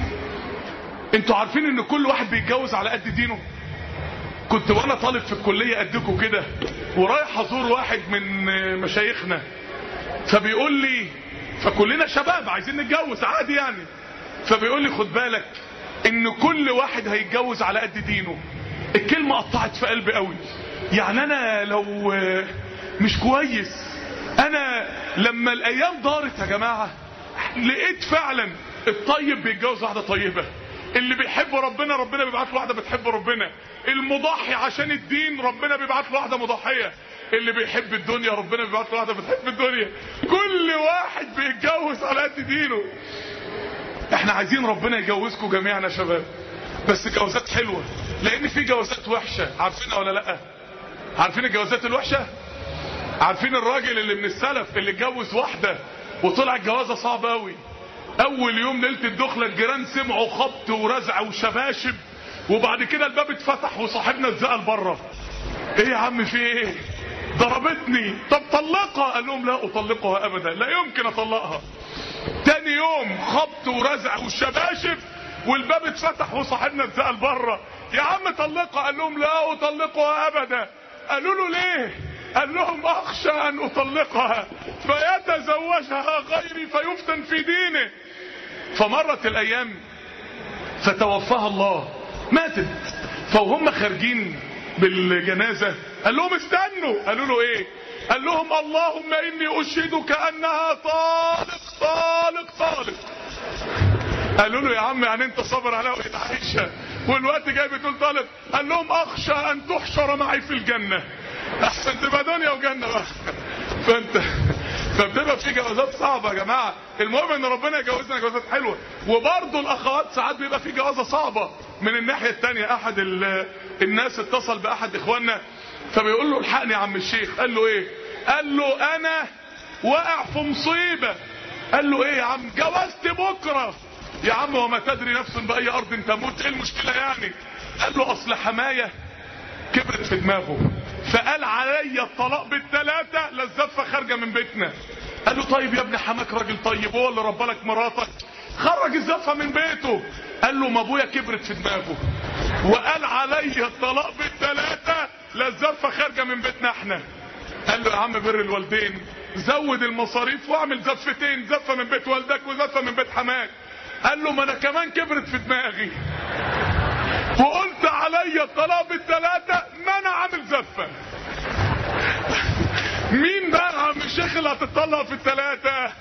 انتوا عارفين ان كل واحد بيتجوز على قد دينه. كنت وانا طالب في الكليه قدكم كده ورايح ازور واحد من مشايخنا، فبيقول لي، فكلنا شباب عايزين نتجوز عادي يعني، فبيقول لي خد بالك ان كل واحد هيتجوز على قد دينه. الكلمه قطعت في قلبي قوي. يعني انا لو مش كويس، انا لما الايام دارت يا جماعه لقيت فعلا الطيب بيتجوز واحده طيبه، اللي بيحب ربنا ربنا بيبعت له واحده بتحب ربنا، المضحي عشان الدين ربنا بيبعت له واحده مضحيه، اللي بيحب الدنيا ربنا بيبعت له واحده بتحب الدنيا. كل واحد بيتجوز على قد دينه. احنا عايزين ربنا يجوزكم جميعا يا شباب، بس جوازات حلوه، لان في جوازات وحشه. عارفينها ولا لا؟ عارفين الجوازات الوحشه؟ عارفين الراجل اللي من السلف اللي اتجوز واحده وطلع الجوازه صعبه قوي؟ اول يوم ليله الدخله الجيران سمعوا خبط ورزع وشباشب، وبعد كده الباب اتفتح وصاحبنا اتزقل بره. ايه يا عم في ايه؟ ضربتني. طب طلقها. قال لهم لا اطلقها ابدا، لا يمكن اطلقها. تاني يوم خبط ورزع وشباشب والباب اتفتح وصاحبنا اتزقل بره. يا عم طلقها. قال لهم لا اطلقها ابدا. قالوا له ليه؟ قال لهم اخشى ان اطلقها فيتزوجها غيري فيفتن في دينه. فمرت الايام فتوفاها الله، ماتت. فوهم خارجين بالجنازه قال لهم استنوا. قالوا له ايه؟ قال لهم اللهم اني اشهدك انها طالق طالق طالق. قالوا له يا عم يعني انت صابر عليها وهي عايشه والوقت جاي بتقول طالق؟ قال لهم اخشى ان تحشر معي في الجنه، احسن تبقى دنيا وجنه بقى. فانت فبتبقى في جوازات صعبه يا جماعه. المهم ان ربنا يجوزنا جوازات حلوه. وبرضه الاخوات ساعات بيبقى في جوازه صعبه من الناحيه الثانيه. احد الناس اتصل باحد اخواننا فبيقول له الحقني يا عم الشيخ. قال له ايه؟ قال له انا واقع في مصيبه. قال له ايه يا عم؟ جوزت بكره. يا عم وما تدري نفس باي ارض تموت، ايه المشكله يعني؟ قال له اصل حمايه كبرت في دماغه فقال عليا الطلاق بالثلاثه لا الزفه خارجه من بيتنا. قال له طيب يا ابني حماك راجل طيب، هو اللي ربى لك مراتك، خرج الزفه من بيته. قال له ما ابويا كبرت في دماغه وقال عليا الطلاق بالثلاثه لا الزفه خارجه من بيتنا احنا. قال له يا عم بر الوالدين، زود المصاريف واعمل زفتين، زفه من بيت والدك وزفه من بيت حماك. قال له ما انا كمان كبرت في دماغي وقلت عليا الطلاق بالثلاثه، ما انا عامل زفه. مين بقى يا عم الشيخ اللي هتطلق في الثلاثه؟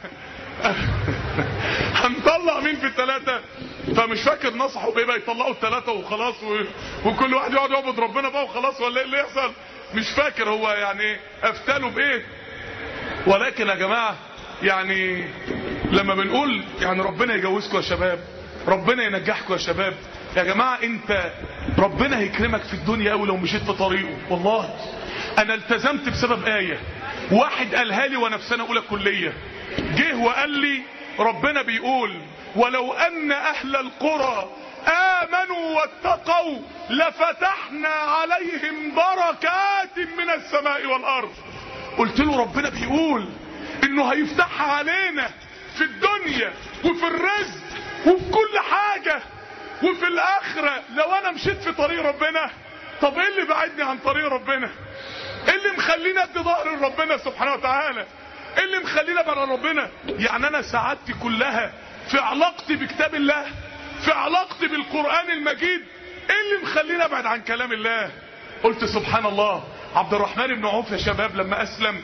هنطلق مين في الثلاثه؟ فمش فاكر نصحوا بايه بقى، يطلقوا الثلاثه وخلاص و... وكل واحد يقعد يعبد ربنا بقى وخلاص، ولا ايه اللي يحصل؟ مش فاكر هو يعني افتلوا بايه. ولكن يا جماعه يعني لما بنقول يعني ربنا يجوزكم يا شباب، ربنا ينجحكم يا شباب، يا جماعه انت ربنا هيكرمك في الدنيا قوي لو مشيت في طريقه. والله انا التزمت بسبب ايه واحد قالها لي وانا في سنه اولى كليه، جه وقال لي ربنا بيقول ولو ان اهل القرى امنوا واتقوا لفتحنا عليهم بركات من السماء والارض. قلت له ربنا بيقول انه هيفتحها علينا في الدنيا وفي الرزق وفي كل حاجة وفي الاخرة. لو انا مشيت في طريق ربنا، طب ايه اللي بعدني عن طريق ربنا؟ ايه اللي مخليني ادي ظهر لربنا سبحانه وتعالى؟ ايه اللي مخليني ابقى ربنا؟ يعني انا سعادتي كلها في علاقتي بكتاب الله، في علاقتي بالقرآن المجيد. ايه اللي مخليني ابعد عن كلام الله؟ قلت سبحان الله. عبد الرحمن بن عوف يا شباب لما اسلم،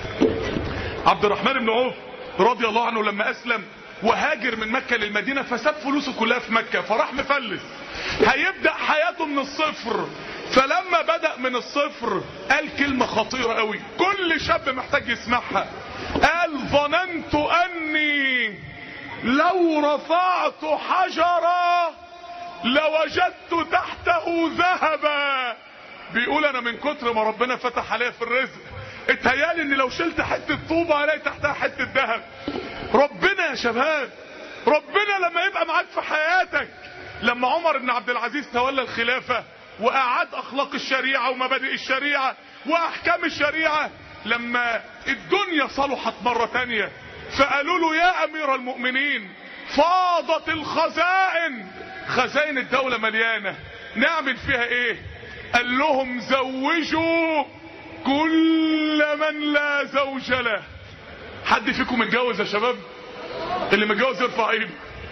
عبد الرحمن بن عوف رضي الله عنه لما اسلم وهاجر من مكة للمدينة، فساب فلوسه كلها في مكة، فراح مفلس هيبدأ حياته من الصفر. فلما بدأ من الصفر قال كلمة خطيرة قوي كل شاب محتاج يسمعها. قال ظننت اني لو رفعت حجرا لوجدت تحته ذهبا. بيقول انا من كتر ما ربنا فتح عليا في الرزق اتهيالي ان لو شلت حتة طوبة الاقي تحتها حتة ذهب. ربنا يا شباب، ربنا لما يبقى معاك في حياتك. لما عمر بن عبد العزيز تولى الخلافة واعاد اخلاق الشريعة ومبادئ الشريعة واحكام الشريعة، لما الدنيا صلحت مرة تانية فقالوا له يا امير المؤمنين فاضت الخزائن، خزائن الدولة مليانة، نعمل فيها ايه؟ قال لهم زوجوا كل من لا زوج له. حد فيكم متجوز يا شباب؟ اللي متجوز يرفع ايده.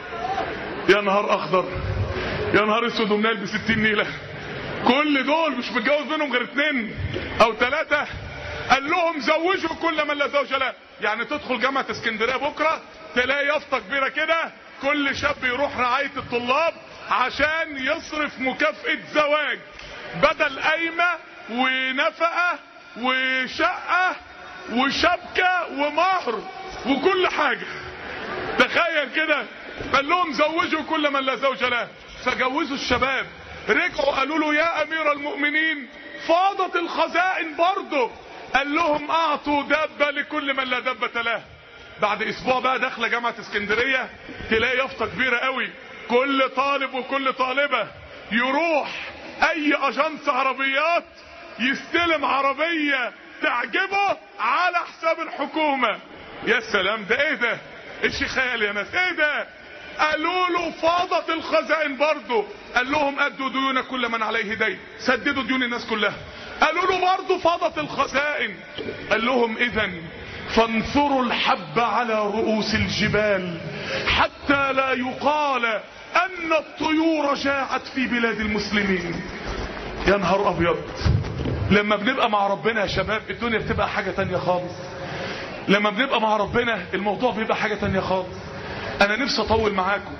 يا نهار اخضر، يا نهار اسود ومنال بستين نيلة. كل دول مش متجوز منهم غير اتنين او تلاتة. قال لهم زوجوا كل من لا زوج له. يعني تدخل جامعة اسكندرية بكرة تلاقي يافطة كبيرة كده كل شاب يروح رعاية الطلاب عشان يصرف مكافأة زواج بدل قايمة ونفقة وشقة وشبكة ومهر وكل حاجة. تخيل كده. قال لهم زوجوا كل من لا زوج له. فجوزوا الشباب، رجعوا قالوا له يا امير المؤمنين فاضت الخزائن برضه. قال لهم اعطوا دابة لكل من لا دابة له. بعد اسبوع بقى داخله جامعة اسكندرية تلاقي يافطة كبيرة قوي كل طالب وكل طالبة يروح اي اجنس عربيات يستلم عربية تعجبه على حساب الحكومة. يا سلام، ده ايه ده؟ ايش خيال يا ناس، ايه ده؟ قالوا له فاضت الخزائن برضه. قال لهم ادوا ديون كل من عليه دين، سددوا ديون الناس كلها. قالوا له برضه فاضت الخزائن. قال لهم اذا فانثروا الحب على رؤوس الجبال حتى لا يقال ان الطيور جاعت في بلاد المسلمين. يا نهار ابيض. لما بنبقى مع ربنا يا شباب الدنيا بتبقى حاجة تانية خالص. لما بنبقى مع ربنا الموضوع بيبقى حاجة تانية خالص. انا نفسي اطول معاكم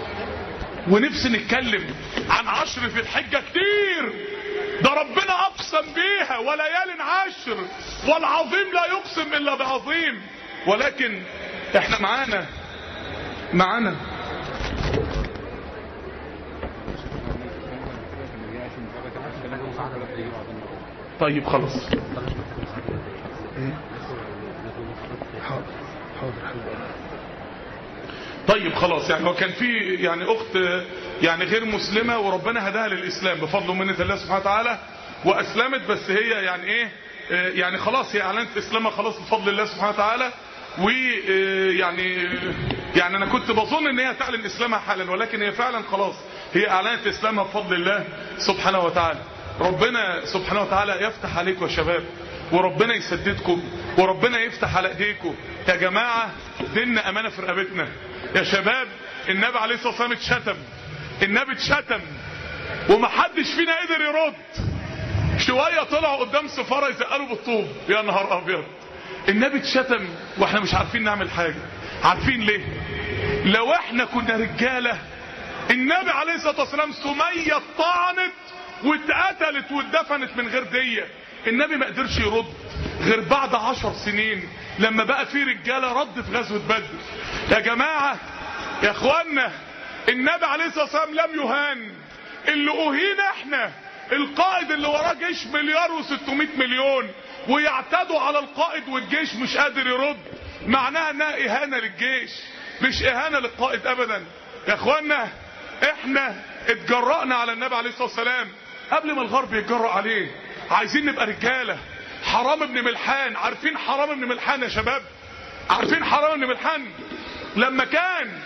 ونفسي نتكلم عن عشر في الحجة كتير، ده ربنا اقسم بيها وليال عشر والعظيم لا يقسم الا بعظيم. ولكن احنا معانا معانا طيب خلاص. طيب خلاص. يعني هو كان في يعني اخت يعني غير مسلمة وربنا هداها للاسلام بفضل ومنة الله سبحانه وتعالى واسلمت، بس هي يعني ايه يعني خلاص هي اعلنت اسلامها خلاص بفضل الله سبحانه وتعالى. ويعني يعني انا كنت بظن ان هي تعلن اسلامها حالا، ولكن هي فعلا خلاص هي اعلنت اسلامها بفضل الله سبحانه وتعالى. ربنا سبحانه وتعالى يفتح عليكم يا شباب، وربنا يسددكم، وربنا يفتح على ايديكم. يا جماعة ديننا امانة في رقبتنا يا شباب. النبي عليه الصلاة والسلام اتشتم، النبي اتشتم ومحدش فينا قدر يرد. شوية طلعوا قدام سفارة يزقلوا بالطوب. يا نهار ابيض. النبي اتشتم واحنا مش عارفين نعمل حاجة. عارفين ليه؟ لو احنا كنا رجالة النبي عليه الصلاة والسلام سمية طعنت واتقتلت واتدفنت من غير دية. النبي ما قدرش يرد غير بعد عشر سنين لما بقى في رجالة رد في غزوة بدر. يا جماعة يا اخوانا النبي عليه الصلاة والسلام لم يهان. اللي اهين احنا القائد اللي وراه جيش مليار وستمائة مليون ويعتدوا على القائد والجيش مش قادر يرد، معناها انها اهانة للجيش مش اهانة للقائد ابدا. يا اخوانا احنا اتجرأنا على النبي عليه الصلاة والسلام قبل ما الغرب يتجرأ عليه. عايزين نبقى رجالة. حرام ابن ملحان، عارفين حرام ابن ملحان يا شباب؟ عارفين حرام ابن ملحان؟ لما كان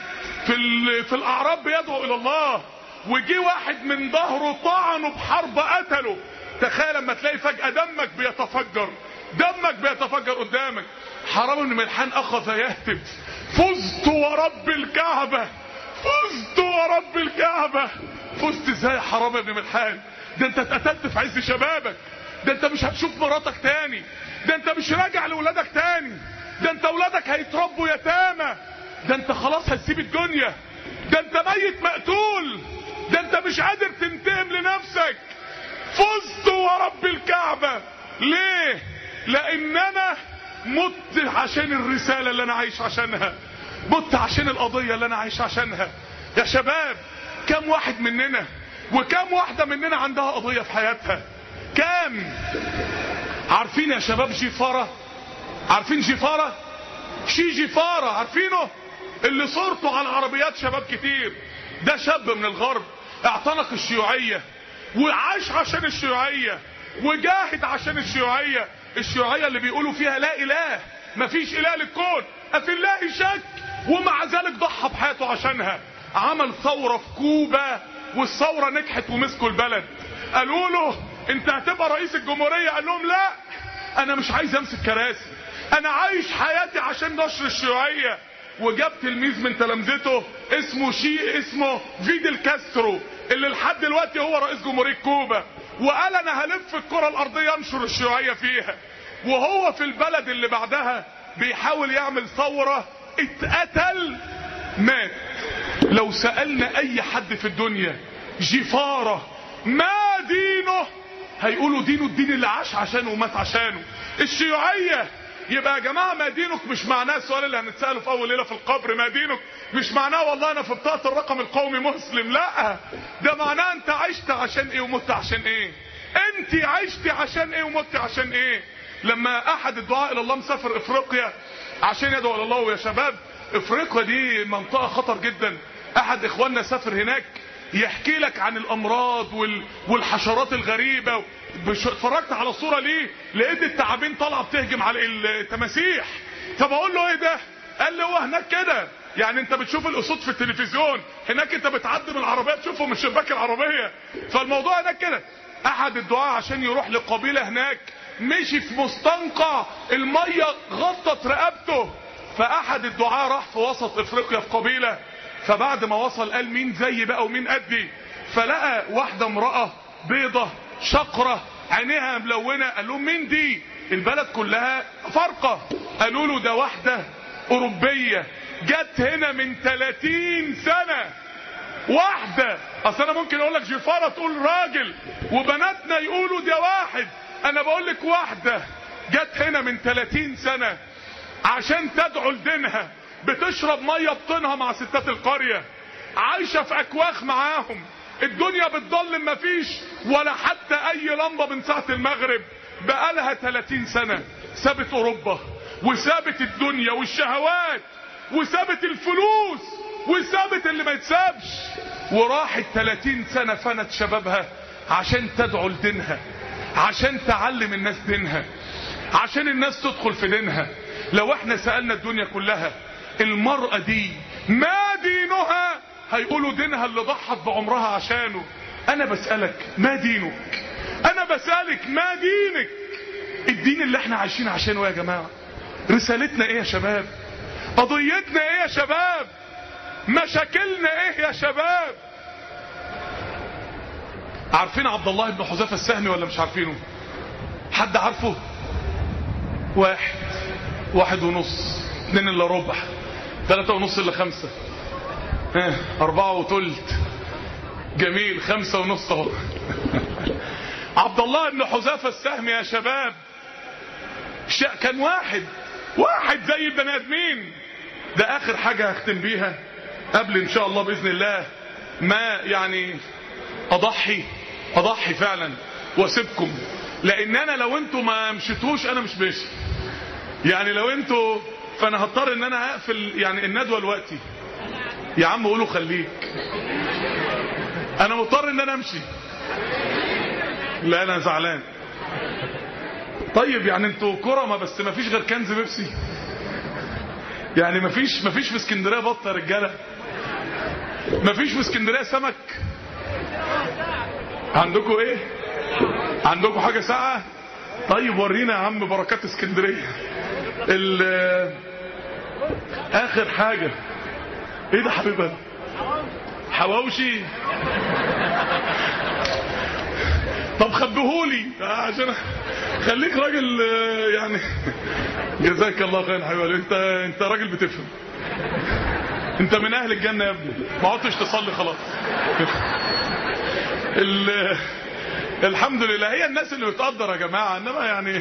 في في الاعراب بيدعو الى الله، وجي واحد من ظهره طعنه بحرب قتله. تخيل لما تلاقي فجأة دمك بيتفجر، دمك بيتفجر قدامك. حرام بن ملحان اخذ يهتف: فزت ورب الكعبة، فزت ورب الكعبة. فزت ازاي يا حرام بن ملحان؟ ده انت اتقتلت في عز شبابك، ده انت مش هتشوف مراتك تاني، ده انت مش راجع لولادك تاني، ده انت ولادك هيتربوا يتامى، ده انت خلاص هتسيب الدنيا، ده انت ميت مقتول، ده انت مش قادر تنتقم لنفسك. فزت ورب الكعبة. ليه؟ لان انا مت عشان الرسالة اللي انا عايش عشانها، مت عشان القضية اللي انا عايش عشانها. يا شباب، كم واحد مننا وكم واحدة مننا عندها قضية في حياتها؟ كم؟ عارفين يا شباب جيفارة؟ عارفين جيفارة؟ شي جيفارة عارفينه؟ اللي صورته على عربيات شباب كتير. ده شاب من الغرب اعتنق الشيوعية وعاش عشان الشيوعية وجاهد عشان الشيوعية. الشيوعية اللي بيقولوا فيها لا اله، مفيش اله للكون، افي الله شك، ومع ذلك ضحى بحياته عشانها. عمل ثورة في كوبا والثورة نجحت ومسكوا البلد. قالوا له انت هتبقى رئيس الجمهورية، قال لهم لا، انا مش عايز امسك كراسي، انا عايش حياتي عشان نشر الشيوعية. وجاب تلميذ من تلامذته اسمه شي اسمه فيدل كاسترو اللي لحد دلوقتي هو رئيس جمهورية كوبا، وقال انا هلف الكرة الارضية انشر الشيوعية فيها. وهو في البلد اللي بعدها بيحاول يعمل ثورة، اتقتل، مات. لو سألنا اي حد في الدنيا جيفارة ما دينه، هيقولوا دينه الدين اللي عاش عشانه ومات عشانه، الشيوعية. يبقى يا جماعة ما دينك مش معناه السؤال اللي هنتسأله في اول ليلة في القبر، ما دينك مش معناه والله انا في بطاقة الرقم القومي مسلم، لا، ده معناه انت عشت عشان ايه ومت عشان ايه، انت عشت عشان ايه ومت عشان ايه. لما احد الدعاء الى الله مسافر افريقيا عشان يدعو الى الله، ويا شباب افريقيا دي منطقة خطر جدا. احد اخواننا سافر هناك يحكي لك عن الامراض وال... والحشرات الغريبة. اتفرجت على صورة ليه، لقيت التعابين طالعة بتهجم على التماسيح. فبقول له ايه ده؟ قال لي هو هناك كده، يعني انت بتشوف الاسود في التلفزيون، هناك انت بتعدي من العربية تشوفه من شباك العربية. فالموضوع هناك كده. احد الدعاء عشان يروح لقبيلة هناك مشي في مستنقع، المية غطت رقبته. فاحد الدعاء راح في وسط افريقيا في قبيلة، فبعد ما وصل قال مين زي بقى ومين قدي، فلقى واحدة امرأة بيضة شقرة عينيها ملونة. قال لهم مين دي؟ البلد كلها فرقة. قالوا له ده واحدة اوروبية جت هنا من ثلاثين سنة. واحدة، اصل انا ممكن اقول لك جيفارة تقول راجل وبناتنا يقولوا ده واحد، انا بقول لك واحدة جت هنا من ثلاثين سنة عشان تدعو لدينها، بتشرب مية بطينها مع ستات القرية، عايشة في اكواخ معاهم، الدنيا بتضلم مفيش ولا حتى اي لمبة من ساعة المغرب. بقالها ثلاثين سنة سابت اوروبا وسابت الدنيا والشهوات وسابت الفلوس وسابت اللي ما يتسابش، وراحت ثلاثين سنة فنت شبابها عشان تدعو لدينها، عشان تعلم الناس دينها، عشان الناس تدخل في دينها. لو احنا سألنا الدنيا كلها المرأة دي ما دينها، هيقولوا دينها اللي ضحت بعمرها عشانه. انا بسألك ما دينك؟ انا بسألك ما دينك؟ الدين اللي احنا عايشين عشانه يا جماعة، رسالتنا ايه يا شباب؟ قضيتنا ايه يا شباب؟ مشاكلنا ايه يا شباب؟ عارفين عبد الله بن حذافة السهمي ولا مش عارفينه؟ حد عارفه؟ واحد واحد ونص، اتنين الا ربع، ثلاثة ونص الا خمسة، ها اربعة وتلت، جميل، خمسة ونص اهو. عبد الله بن حذافة السهمي يا شباب كان واحد واحد زي البني ادمين. ده اخر حاجة هختم بيها قبل ان شاء الله باذن الله ما يعني اضحي اضحي فعلا واسيبكم، لان انا لو انتوا ما مشيتوش انا مش ماشي. يعني لو انتوا، فانا هضطر ان انا اقفل يعني الندوه دلوقتي. يا عم قولوا خليك، انا مضطر ان انا امشي. لا انا زعلان. طيب يعني انتوا كرمه بس ما فيش غير كنز بيبسي؟ يعني ما فيش ما فيش في اسكندريه بطه يا رجاله؟ مفيش في اسكندريه سمك؟ عندكم ايه؟ عندكم حاجه ساقعه؟ طيب ورينا يا عم بركات اسكندريه. اخر حاجه ايه ده حبيبي؟ حواوشي. طب خبيهولي عشان خليك راجل يعني. جزاك الله خير حبيبي. انت انت راجل بتفهم. انت من اهل الجنه يا ابني. ما عدتش تصلي خلاص. ال... الحمد لله. هي الناس اللي بتقدر يا جماعه، انما يعني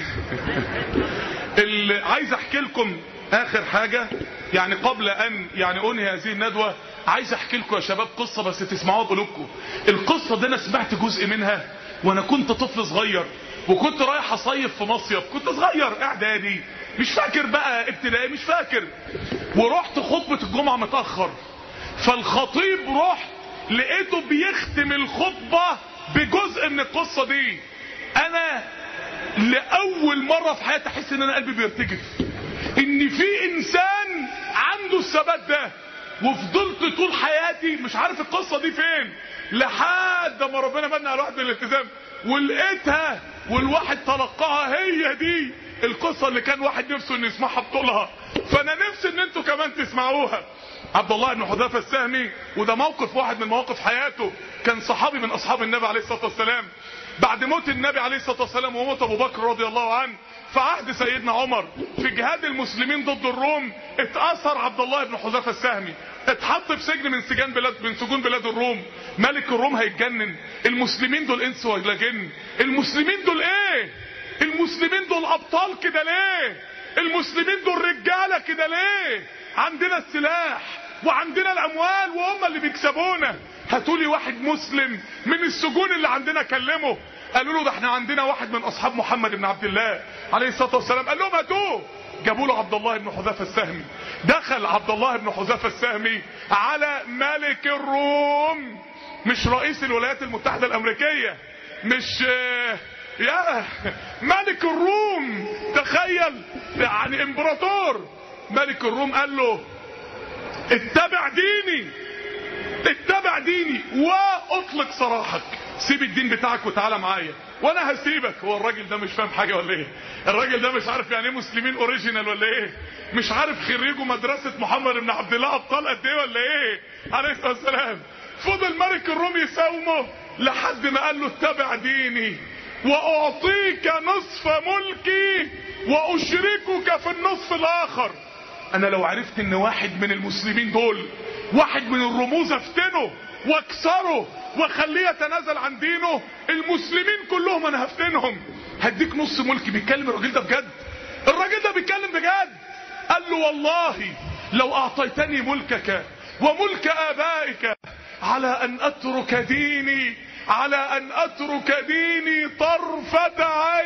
اللي عايز احكي لكم اخر حاجه يعني قبل ان يعني انهي هذه الندوه. عايز احكي لكم يا شباب قصه بس تسمعوها بقلوبكم. القصه دي انا سمعت جزء منها وانا كنت طفل صغير، وكنت رايح اصيف في مصيف. كنت صغير اعدادي مش فاكر بقى ابتدائي مش فاكر. ورحت خطبه الجمعه متاخر، فالخطيب رحت لقيته بيختم الخطبه بجزء من القصه دي. انا لاول مره في حياتي احس ان انا قلبي بيرتجف، ان في انسان عنده الثبات ده. وفضلت طول حياتي مش عارف القصه دي فين لحد ما ربنا من على الواحد بالالتزام ولقيتها، والواحد تلقاها. هي دي القصه اللي كان واحد نفسه انه يسمعها بطولها، فانا نفسي ان انتوا كمان تسمعوها. عبد الله بن حذافه السهمي، وده موقف واحد من مواقف حياته. كان صحابي من اصحاب النبي عليه الصلاه والسلام. بعد موت النبي عليه الصلاه والسلام وموت ابو بكر رضي الله عنه، في عهد سيدنا عمر في جهاد المسلمين ضد الروم، اتأثر عبد الله بن حذافه السهمي، اتحط في سجن من سجان بلاد من سجون بلاد الروم. ملك الروم هيتجنن. المسلمين دول انس ولا جن؟ المسلمين دول ايه؟ المسلمين دول ابطال كده ليه؟ المسلمين دول رجاله كده ليه؟ عندنا السلاح وعندنا الاموال وهم اللي بيكسبونا. هاتولي واحد مسلم من السجون اللي عندنا كلمه. قالوا له ده احنا عندنا واحد من اصحاب محمد بن عبد الله عليه الصلاه والسلام. قال لهم هاتوه. جابوا له عبد الله بن حذافه السهمي. دخل عبد الله بن حذافه السهمي على ملك الروم، مش رئيس الولايات المتحده الامريكيه، مش يا ملك الروم. تخيل يعني امبراطور. ملك الروم قال له اتبع ديني اتبع ديني واطلق سراحك. سيب الدين بتاعك وتعالى معايا وانا هسيبك. هو الراجل ده مش فاهم حاجه ولا ايه؟ الراجل ده مش عارف يعني ايه مسلمين اوريجينال ولا ايه؟ مش عارف خريجوا مدرسه محمد بن عبد الله ابطال قد ايه ولا ايه؟ عليه الصلاه والسلام. فضل ملك الروم يساومه لحد ما قال له اتبع ديني واعطيك نصف ملكي واشركك في النصف الاخر. انا لو عرفت ان واحد من المسلمين دول واحد من الرموز افتنه واكسره واخليه يتنازل عن دينه، المسلمين كلهم انا هفتنهم. هديك نص ملكي. بيتكلم الراجل ده بجد. الراجل ده بيتكلم بجد. قال له والله لو اعطيتني ملكك وملك ابائك على ان اترك ديني على ان اترك ديني طرفة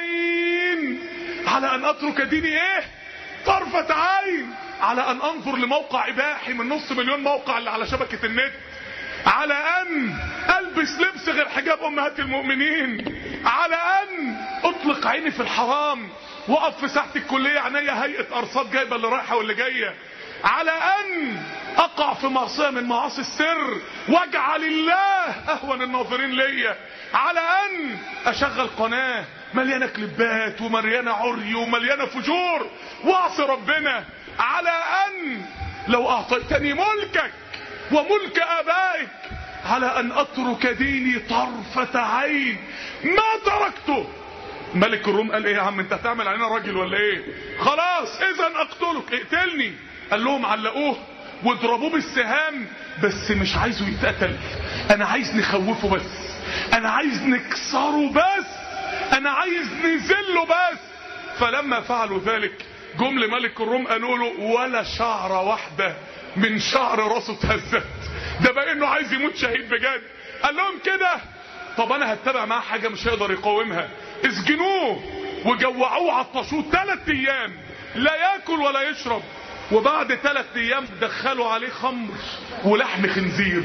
عين. على ان اترك ديني ايه؟ طرفة عين. على ان انظر لموقع اباحي من نص مليون موقع اللي على شبكة النت. على ان البس لبس غير حجاب امهات المؤمنين. على ان اطلق عيني في الحرام واقف في ساحة الكلية عينيا هيئة ارصاد جايبة اللي رايحة واللي جاية. على ان اقع في معصية من معاصي السر واجعل الله اهون الناظرين ليا. على ان اشغل قناة مليانة كليبات ومليانة عري ومليانة فجور واعصي ربنا. على ان لو اعطيتني ملكك وملك ابائك على ان اترك ديني طرفة عين ما تركته. ملك الروم قال ايه يا عم انت هتعمل علينا راجل ولا ايه؟ خلاص اذا اقتلك اقتلني. قال لهم علقوه واضربوه بالسهام، بس مش عايزه يتقتل. انا عايز نخوفه بس، انا عايز نكسره بس، انا عايز نذله بس. فلما فعلوا ذلك جم لملك الروم قالوا له ولا شعره واحده من شعر راسه اتهزت. ده بقى انه عايز يموت شهيد بجد. قال لهم كده طب انا هتبع معاه حاجه مش هيقدر يقاومها. اسجنوه وجوعوه وعطشوه ثلاث ايام لا ياكل ولا يشرب. وبعد ثلاث ايام دخلوا عليه خمر ولحم خنزير.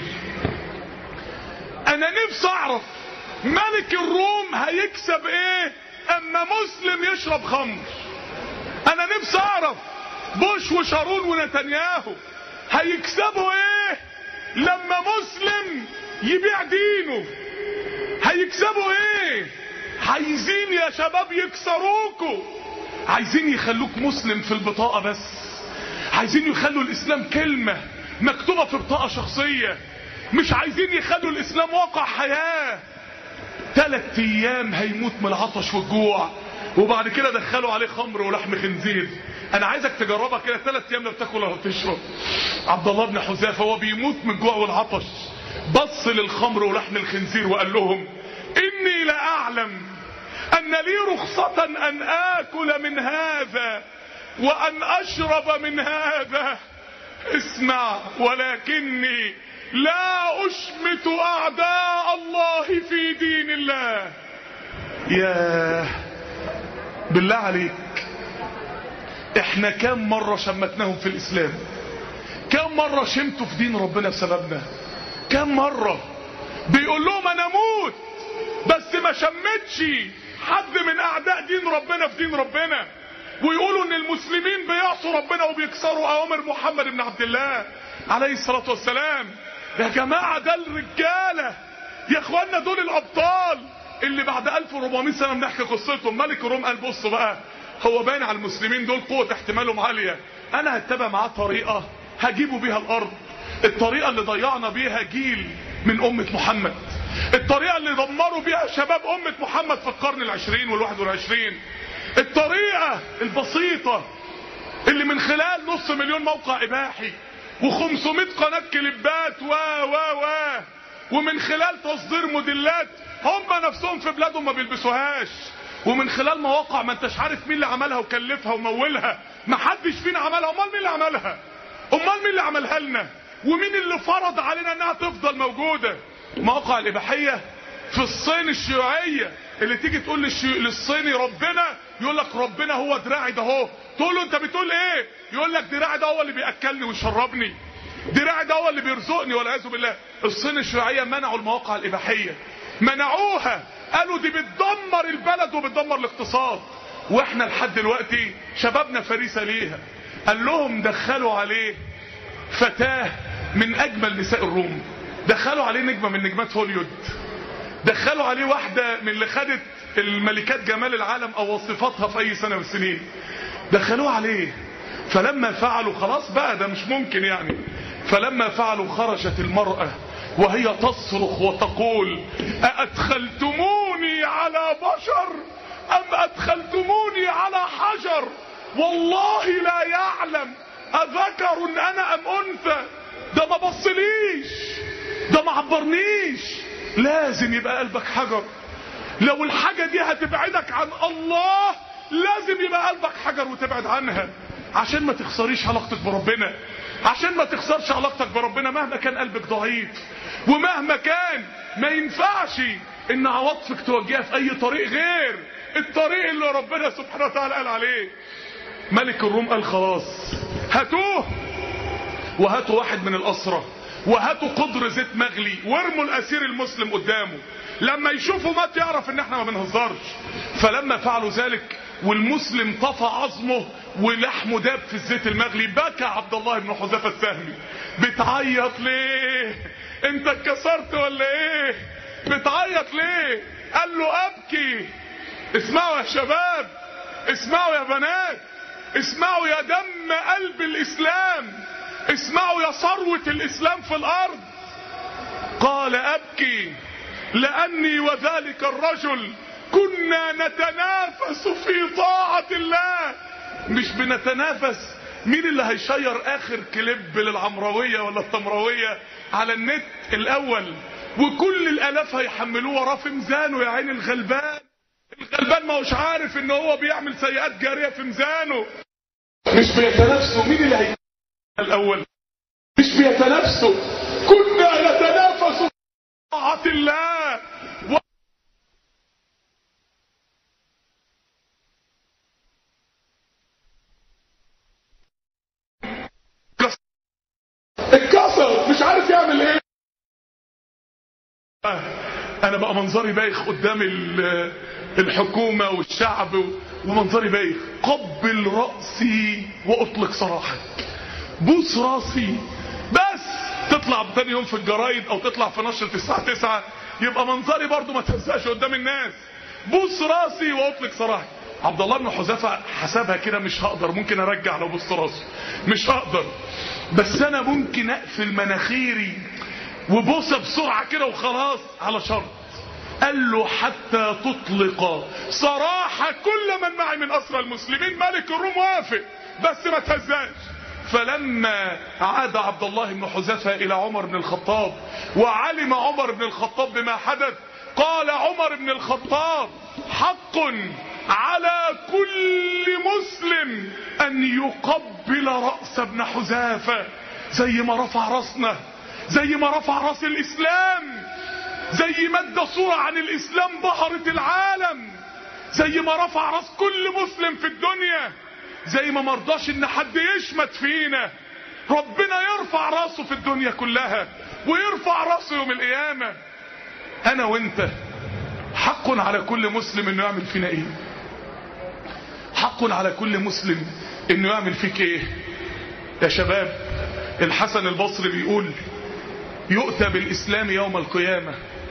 انا نفسي اعرف ملك الروم هيكسب ايه اما مسلم يشرب خمر. انا نفسي اعرف بوش وشارون ونتنياهو هيكسبوا ايه لما مسلم يبيع دينه هيكسبوا ايه؟ عايزين يا شباب يكسروكوا، عايزين يخلوك مسلم في البطاقة بس، عايزين يخلوا الاسلام كلمة مكتوبة في بطاقة شخصية، مش عايزين يخلوا الاسلام واقع حياة. ثلاث ايام هيموت من العطش والجوع، وبعد كده دخلوا عليه خمر ولحم خنزير. انا عايزك تجربها كده، ثلاث ايام لا بتاكل ولا بتشرب. عبد الله بن حذافه وهو بيموت من الجوع والعطش بص للخمر ولحم الخنزير وقال لهم اني لاعلم ان لي رخصة ان اكل من هذا وان اشرب من هذا، اسمع، ولكني لا اشمت اعداء الله في دين الله. يا بالله عليك، احنا كم مرة شمتناهم في الاسلام؟ كم مرة شمتوا في دين ربنا بسببنا؟ كم مرة بيقول لهم انا اموت بس ما شمتش حد من اعداء دين ربنا في دين ربنا، ويقولوا ان المسلمين بيعصوا ربنا وبيكسروا اوامر محمد بن عبد الله عليه الصلاة والسلام. يا جماعة ده الرجالة، يا اخوانا دول الابطال اللي بعد ألف وأربعمائة سنة بنحكي قصتهم. ملك الروم قال بصوا بقى، هو باين على المسلمين دول قوة احتمالهم عالية، انا هتبع معاه طريقة هجيبوا بيها الارض، الطريقة اللي ضيعنا بيها جيل من امة محمد، الطريقة اللي دمروا بيها شباب امة محمد في القرن العشرين والواحد والعشرين، الطريقة البسيطة اللي من خلال نص مليون موقع اباحي وخمسمائة قناة كليبات و و و ومن خلال تصدير موديلات هم نفسهم في بلادهم ما بيلبسوهاش، ومن خلال مواقع ما انتش عارف مين اللي عملها وكلفها ومولها، ما حدش فينا عملها، امال مين اللي عملها؟ امال مين اللي عملها لنا؟ ومين اللي فرض علينا انها تفضل موجودة؟ مواقع الاباحية في الصين الشيوعية اللي تيجي تقول للشي... للصيني ربنا، يقول لك ربنا هو دراعي ده اهو، تقول له انت بتقول ايه؟ يقول لك دراعي ده هو اللي بياكلني ويشربني، دراعي ده هو اللي بيرزقني والعياذ بالله. الصين الشيوعية منعوا المواقع الاباحية، منعوها، قالوا دي بتدمر البلد وبتدمر الاقتصاد، واحنا لحد دلوقتي شبابنا فريسة ليها. قال لهم دخلوا عليه فتاة من اجمل نساء الروم، دخلوا عليه نجمة من نجمات هوليود، دخلوا عليه واحدة من اللي خدت الملكات جمال العالم او وصفتها في اي سنة من السنين، دخلوه عليه. فلما فعلوا خلاص بقى ده مش ممكن يعني، فلما فعلوا خرجت المرأة وهي تصرخ وتقول أأدخلتموني على بشر أم أدخلتموني على حجر؟ والله لا يعلم أذكر أنا أم أنثى، ده ما بصليش، ده ما عبرنيش. لازم يبقى قلبك حجر، لو الحاجة دي هتبعدك عن الله لازم يبقى قلبك حجر وتبعد عنها، عشان ما تخسريش علاقتك بربنا، عشان ما تخسرش علاقتك بربنا مهما كان قلبك ضعيف، ومهما كان ما ينفعش ان عواطفك توجهها في اي طريق غير الطريق اللي ربنا سبحانه وتعالى قال عليه. ملك الروم قال خلاص هاتوه، وهاتوا واحد من الاسرى، وهاتوا قدر زيت مغلي، وارموا الاسير المسلم قدامه، لما يشوفوا مات يعرف ان احنا ما بنهزرش. فلما فعلوا ذلك والمسلم طفى عظمه ولحمه داب في الزيت المغلي، بكى عبد الله بن حذافة السهمي. بتعيط ليه؟ انت اتكسرت ولا ايه؟ بتعيط ليه؟ قال له ابكي. اسمعوا يا شباب، اسمعوا يا بنات، اسمعوا يا دم قلب الاسلام، اسمعوا يا ثروة الاسلام في الارض. قال ابكي لاني وذلك الرجل كنا نتنافس في طاعة الله. مش بنتنافس مين اللي هيشير اخر كليب للعمروية ولا التمروية على النت الاول، وكل الالاف هيحملوه وراه في ميزانه. يا عين الغلبان، الغلبان ما هوش عارف ان هو بيعمل سيئات جارية في ميزانه. مش بيتنافسوا مين اللي هيكون الاول، مش بيتنافسوا، كنا نتنافس في طاعة الله. و... اتكسر مش عارف يعمل ايه. انا بقى منظري بايخ قدام الحكومة والشعب، ومنظري بايخ. قبل رأسي واطلق سراحك، بوس راسي بس، تطلع تاني يوم في الجرايد او تطلع في نشرة الساعة تسعة، يبقى منظري برضو ما تهزقش قدام الناس، بوس راسي واطلق سراحي. عبد الله بن حذافة حسبها كده، مش هقدر، ممكن ارجع لو بوست راسي مش هقدر، بس انا ممكن اقفل مناخيري وبوسه بسرعه كده وخلاص، على شرط. قال له حتى تطلق سراح كل من معي من اسرى المسلمين. ملك الروم وافق بس ما تهزاش. فلما عاد عبد الله بن حذافة الى عمر بن الخطاب وعلم عمر بن الخطاب بما حدث، قال عمر بن الخطاب حق على كل مسلم ان يقبل رأس ابن حذافة، زي ما رفع رأسنا، زي ما رفع رأس الاسلام، زي ما ادى صورة عن الاسلام بهرت العالم، زي ما رفع رأس كل مسلم في الدنيا، زي ما مرضاش ان حد يشمت فينا. ربنا يرفع رأسه في الدنيا كلها ويرفع رأسه يوم القيامة. انا وانت حق على كل مسلم انه يعمل فينا ايه؟ حق على كل مسلم انه يعمل فيك ايه؟ يا شباب، الحسن البصري بيقول يؤتى بالاسلام يوم القيامة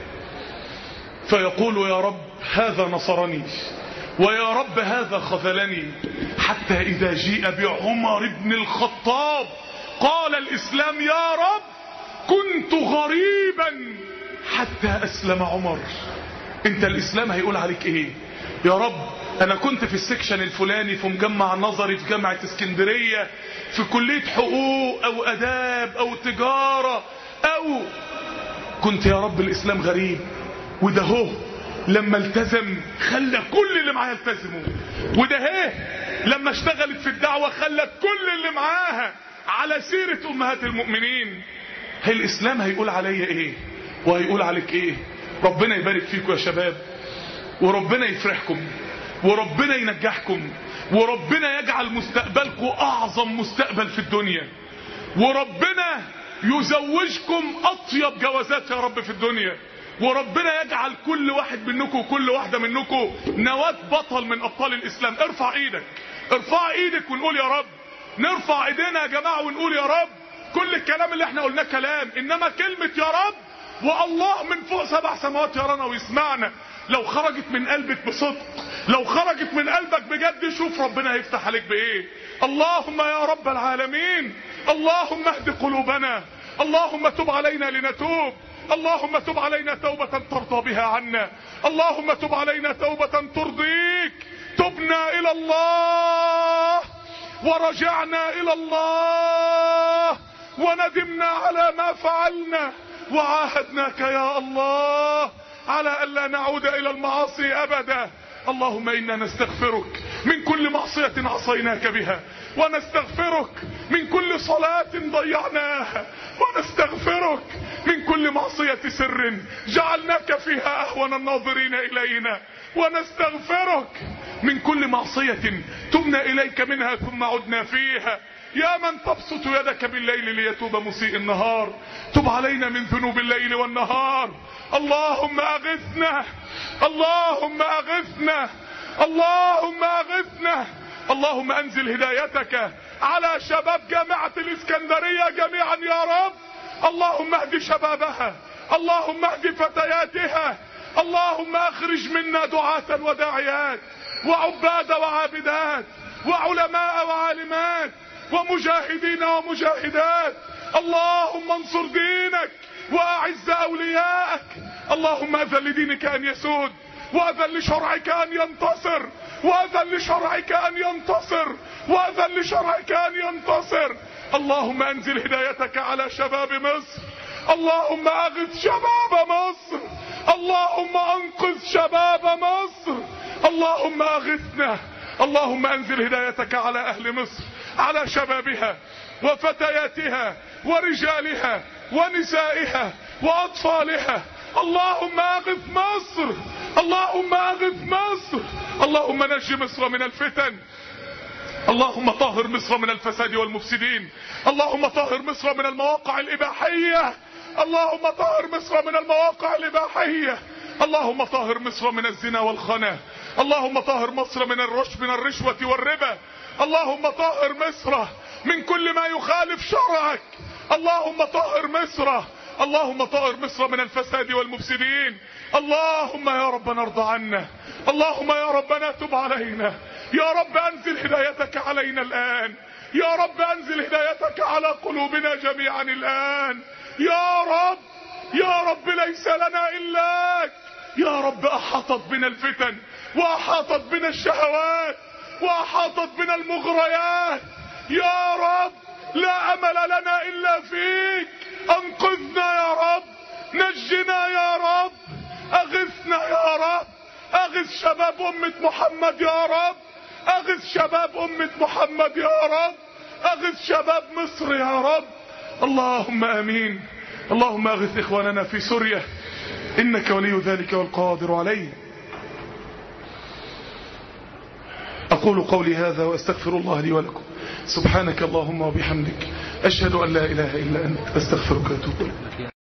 فيقول يا رب هذا نصرني ويا رب هذا خذلني، حتى اذا جيء بعمر بن الخطاب قال الاسلام يا رب كنت غريبا حتى اسلم عمر. انت الاسلام هيقول عليك ايه؟ يا رب انا كنت في السكشن الفلاني في مجمع نظري في جامعة اسكندرية في كلية حقوق او اداب او تجارة، او كنت يا رب الاسلام غريب، وده هو لما التزم خلى كل اللي معاها التزموا، وده هي لما اشتغلت في الدعوة خلت كل اللي معاها على سيرة امهات المؤمنين. هي الاسلام هيقول عليا ايه وهيقول عليك ايه؟ ربنا يبارك فيكم يا شباب، وربنا يفرحكم، وربنا ينجحكم، وربنا يجعل مستقبلكم اعظم مستقبل في الدنيا، وربنا يزوجكم اطيب جوازات يا رب في الدنيا، وربنا يجعل كل واحد منكم وكل واحدة منكم نواة بطل من ابطال الاسلام. ارفع ايدك، ارفع ايدك ونقول يا رب. نرفع ايدينا يا جماعة ونقول يا رب. كل الكلام اللي احنا قلناه كلام، انما كلمة يا رب والله من فوق سبع سماوات يرانا ويسمعنا، لو خرجت من قلبك بصدق، لو خرجت من قلبك بجد، شوف ربنا هيفتح عليك بايه. اللهم يا رب العالمين، اللهم اهد قلوبنا، اللهم تب علينا لنتوب، اللهم تب علينا توبة ترضى بها عنا، اللهم تب علينا توبة ترضيك. تبنا الى الله ورجعنا الى الله وندمنا على ما فعلنا، وعاهدناك يا الله على ألا نعود إلى المعاصي أبدا. اللهم إنا نستغفرك من كل معصية عصيناك بها، ونستغفرك من كل صلاة ضيعناها، ونستغفرك من كل معصية سر جعلناك فيها أهون الناظرين إلينا، ونستغفرك من كل معصية تبنا إليك منها ثم عدنا فيها. يا من تبسط يدك بالليل ليتوب مسيء النهار، تب علينا من ذنوب الليل والنهار. اللهم أغثنا، اللهم أغثنا، اللهم أغثنا. اللهم أنزل هدايتك على شباب جامعة الإسكندرية جميعا يا رب. اللهم اهد شبابها، اللهم اهد فتياتها، اللهم اخرج منا دعاة وداعيات وعباد وعابدات وعلماء وعالمات ومجاهدين ومجاهدات. اللهم انصر دينك واعز اولياءك. اللهم اذن لدينك ان يسود، واذن لشرعك ان ينتصر، واذن لشرعك ان ينتصر، واذن لشرعك ان ينتصر. اللهم انزل هدايتك على شباب مصر، اللهم اغث شباب مصر، اللهم انقذ شباب مصر، اللهم اغثنا. اللهم انزل هدايتك على اهل مصر، على شبابها وفتياتها ورجالها ونسائها واطفالها. اللهم اغث مصر، اللهم اغث مصر، اللهم نج مصر من الفتن، اللهم طهر مصر من الفساد والمفسدين، اللهم طهر مصر من المواقع الاباحية، اللهم طهر مصر من المواقع الاباحية، اللهم طهر مصر من الزنا والخنا، اللهم طهر مصر من الرشوة من الرشوة والربا، اللهم طهر مصر من كل ما يخالف شرعك، اللهم طهر مصر، اللهم طهر مصر من الفساد والمفسدين. اللهم يا ربنا ارضى عنا، اللهم يا ربنا تب علينا، يا رب انزل هدايتك علينا الآن، يا رب انزل هدايتك على قلوبنا جميعا الآن يا رب. يا رب ليس لنا إلاك يا رب. أحاطت بنا الفتن وأحاطت بنا الشهوات وأحاطت بنا المغريات يا رب. لا أمل لنا إلا فيك. أنقذنا يا رب، نجنا يا رب، أغثنا يا رب، أغث شباب أمة محمد يا رب، أغث شباب أمة محمد يا رب، أغث شباب مصر يا رب. اللهم آمين. اللهم أغث إخواننا في سوريا إنك ولي ذلك والقادر عليه. أقول قولي هذا وأستغفر الله لي ولكم. سبحانك اللهم وبحمدك، أشهد أن لا إله إلا أنت، أستغفرك وأتوب إليك.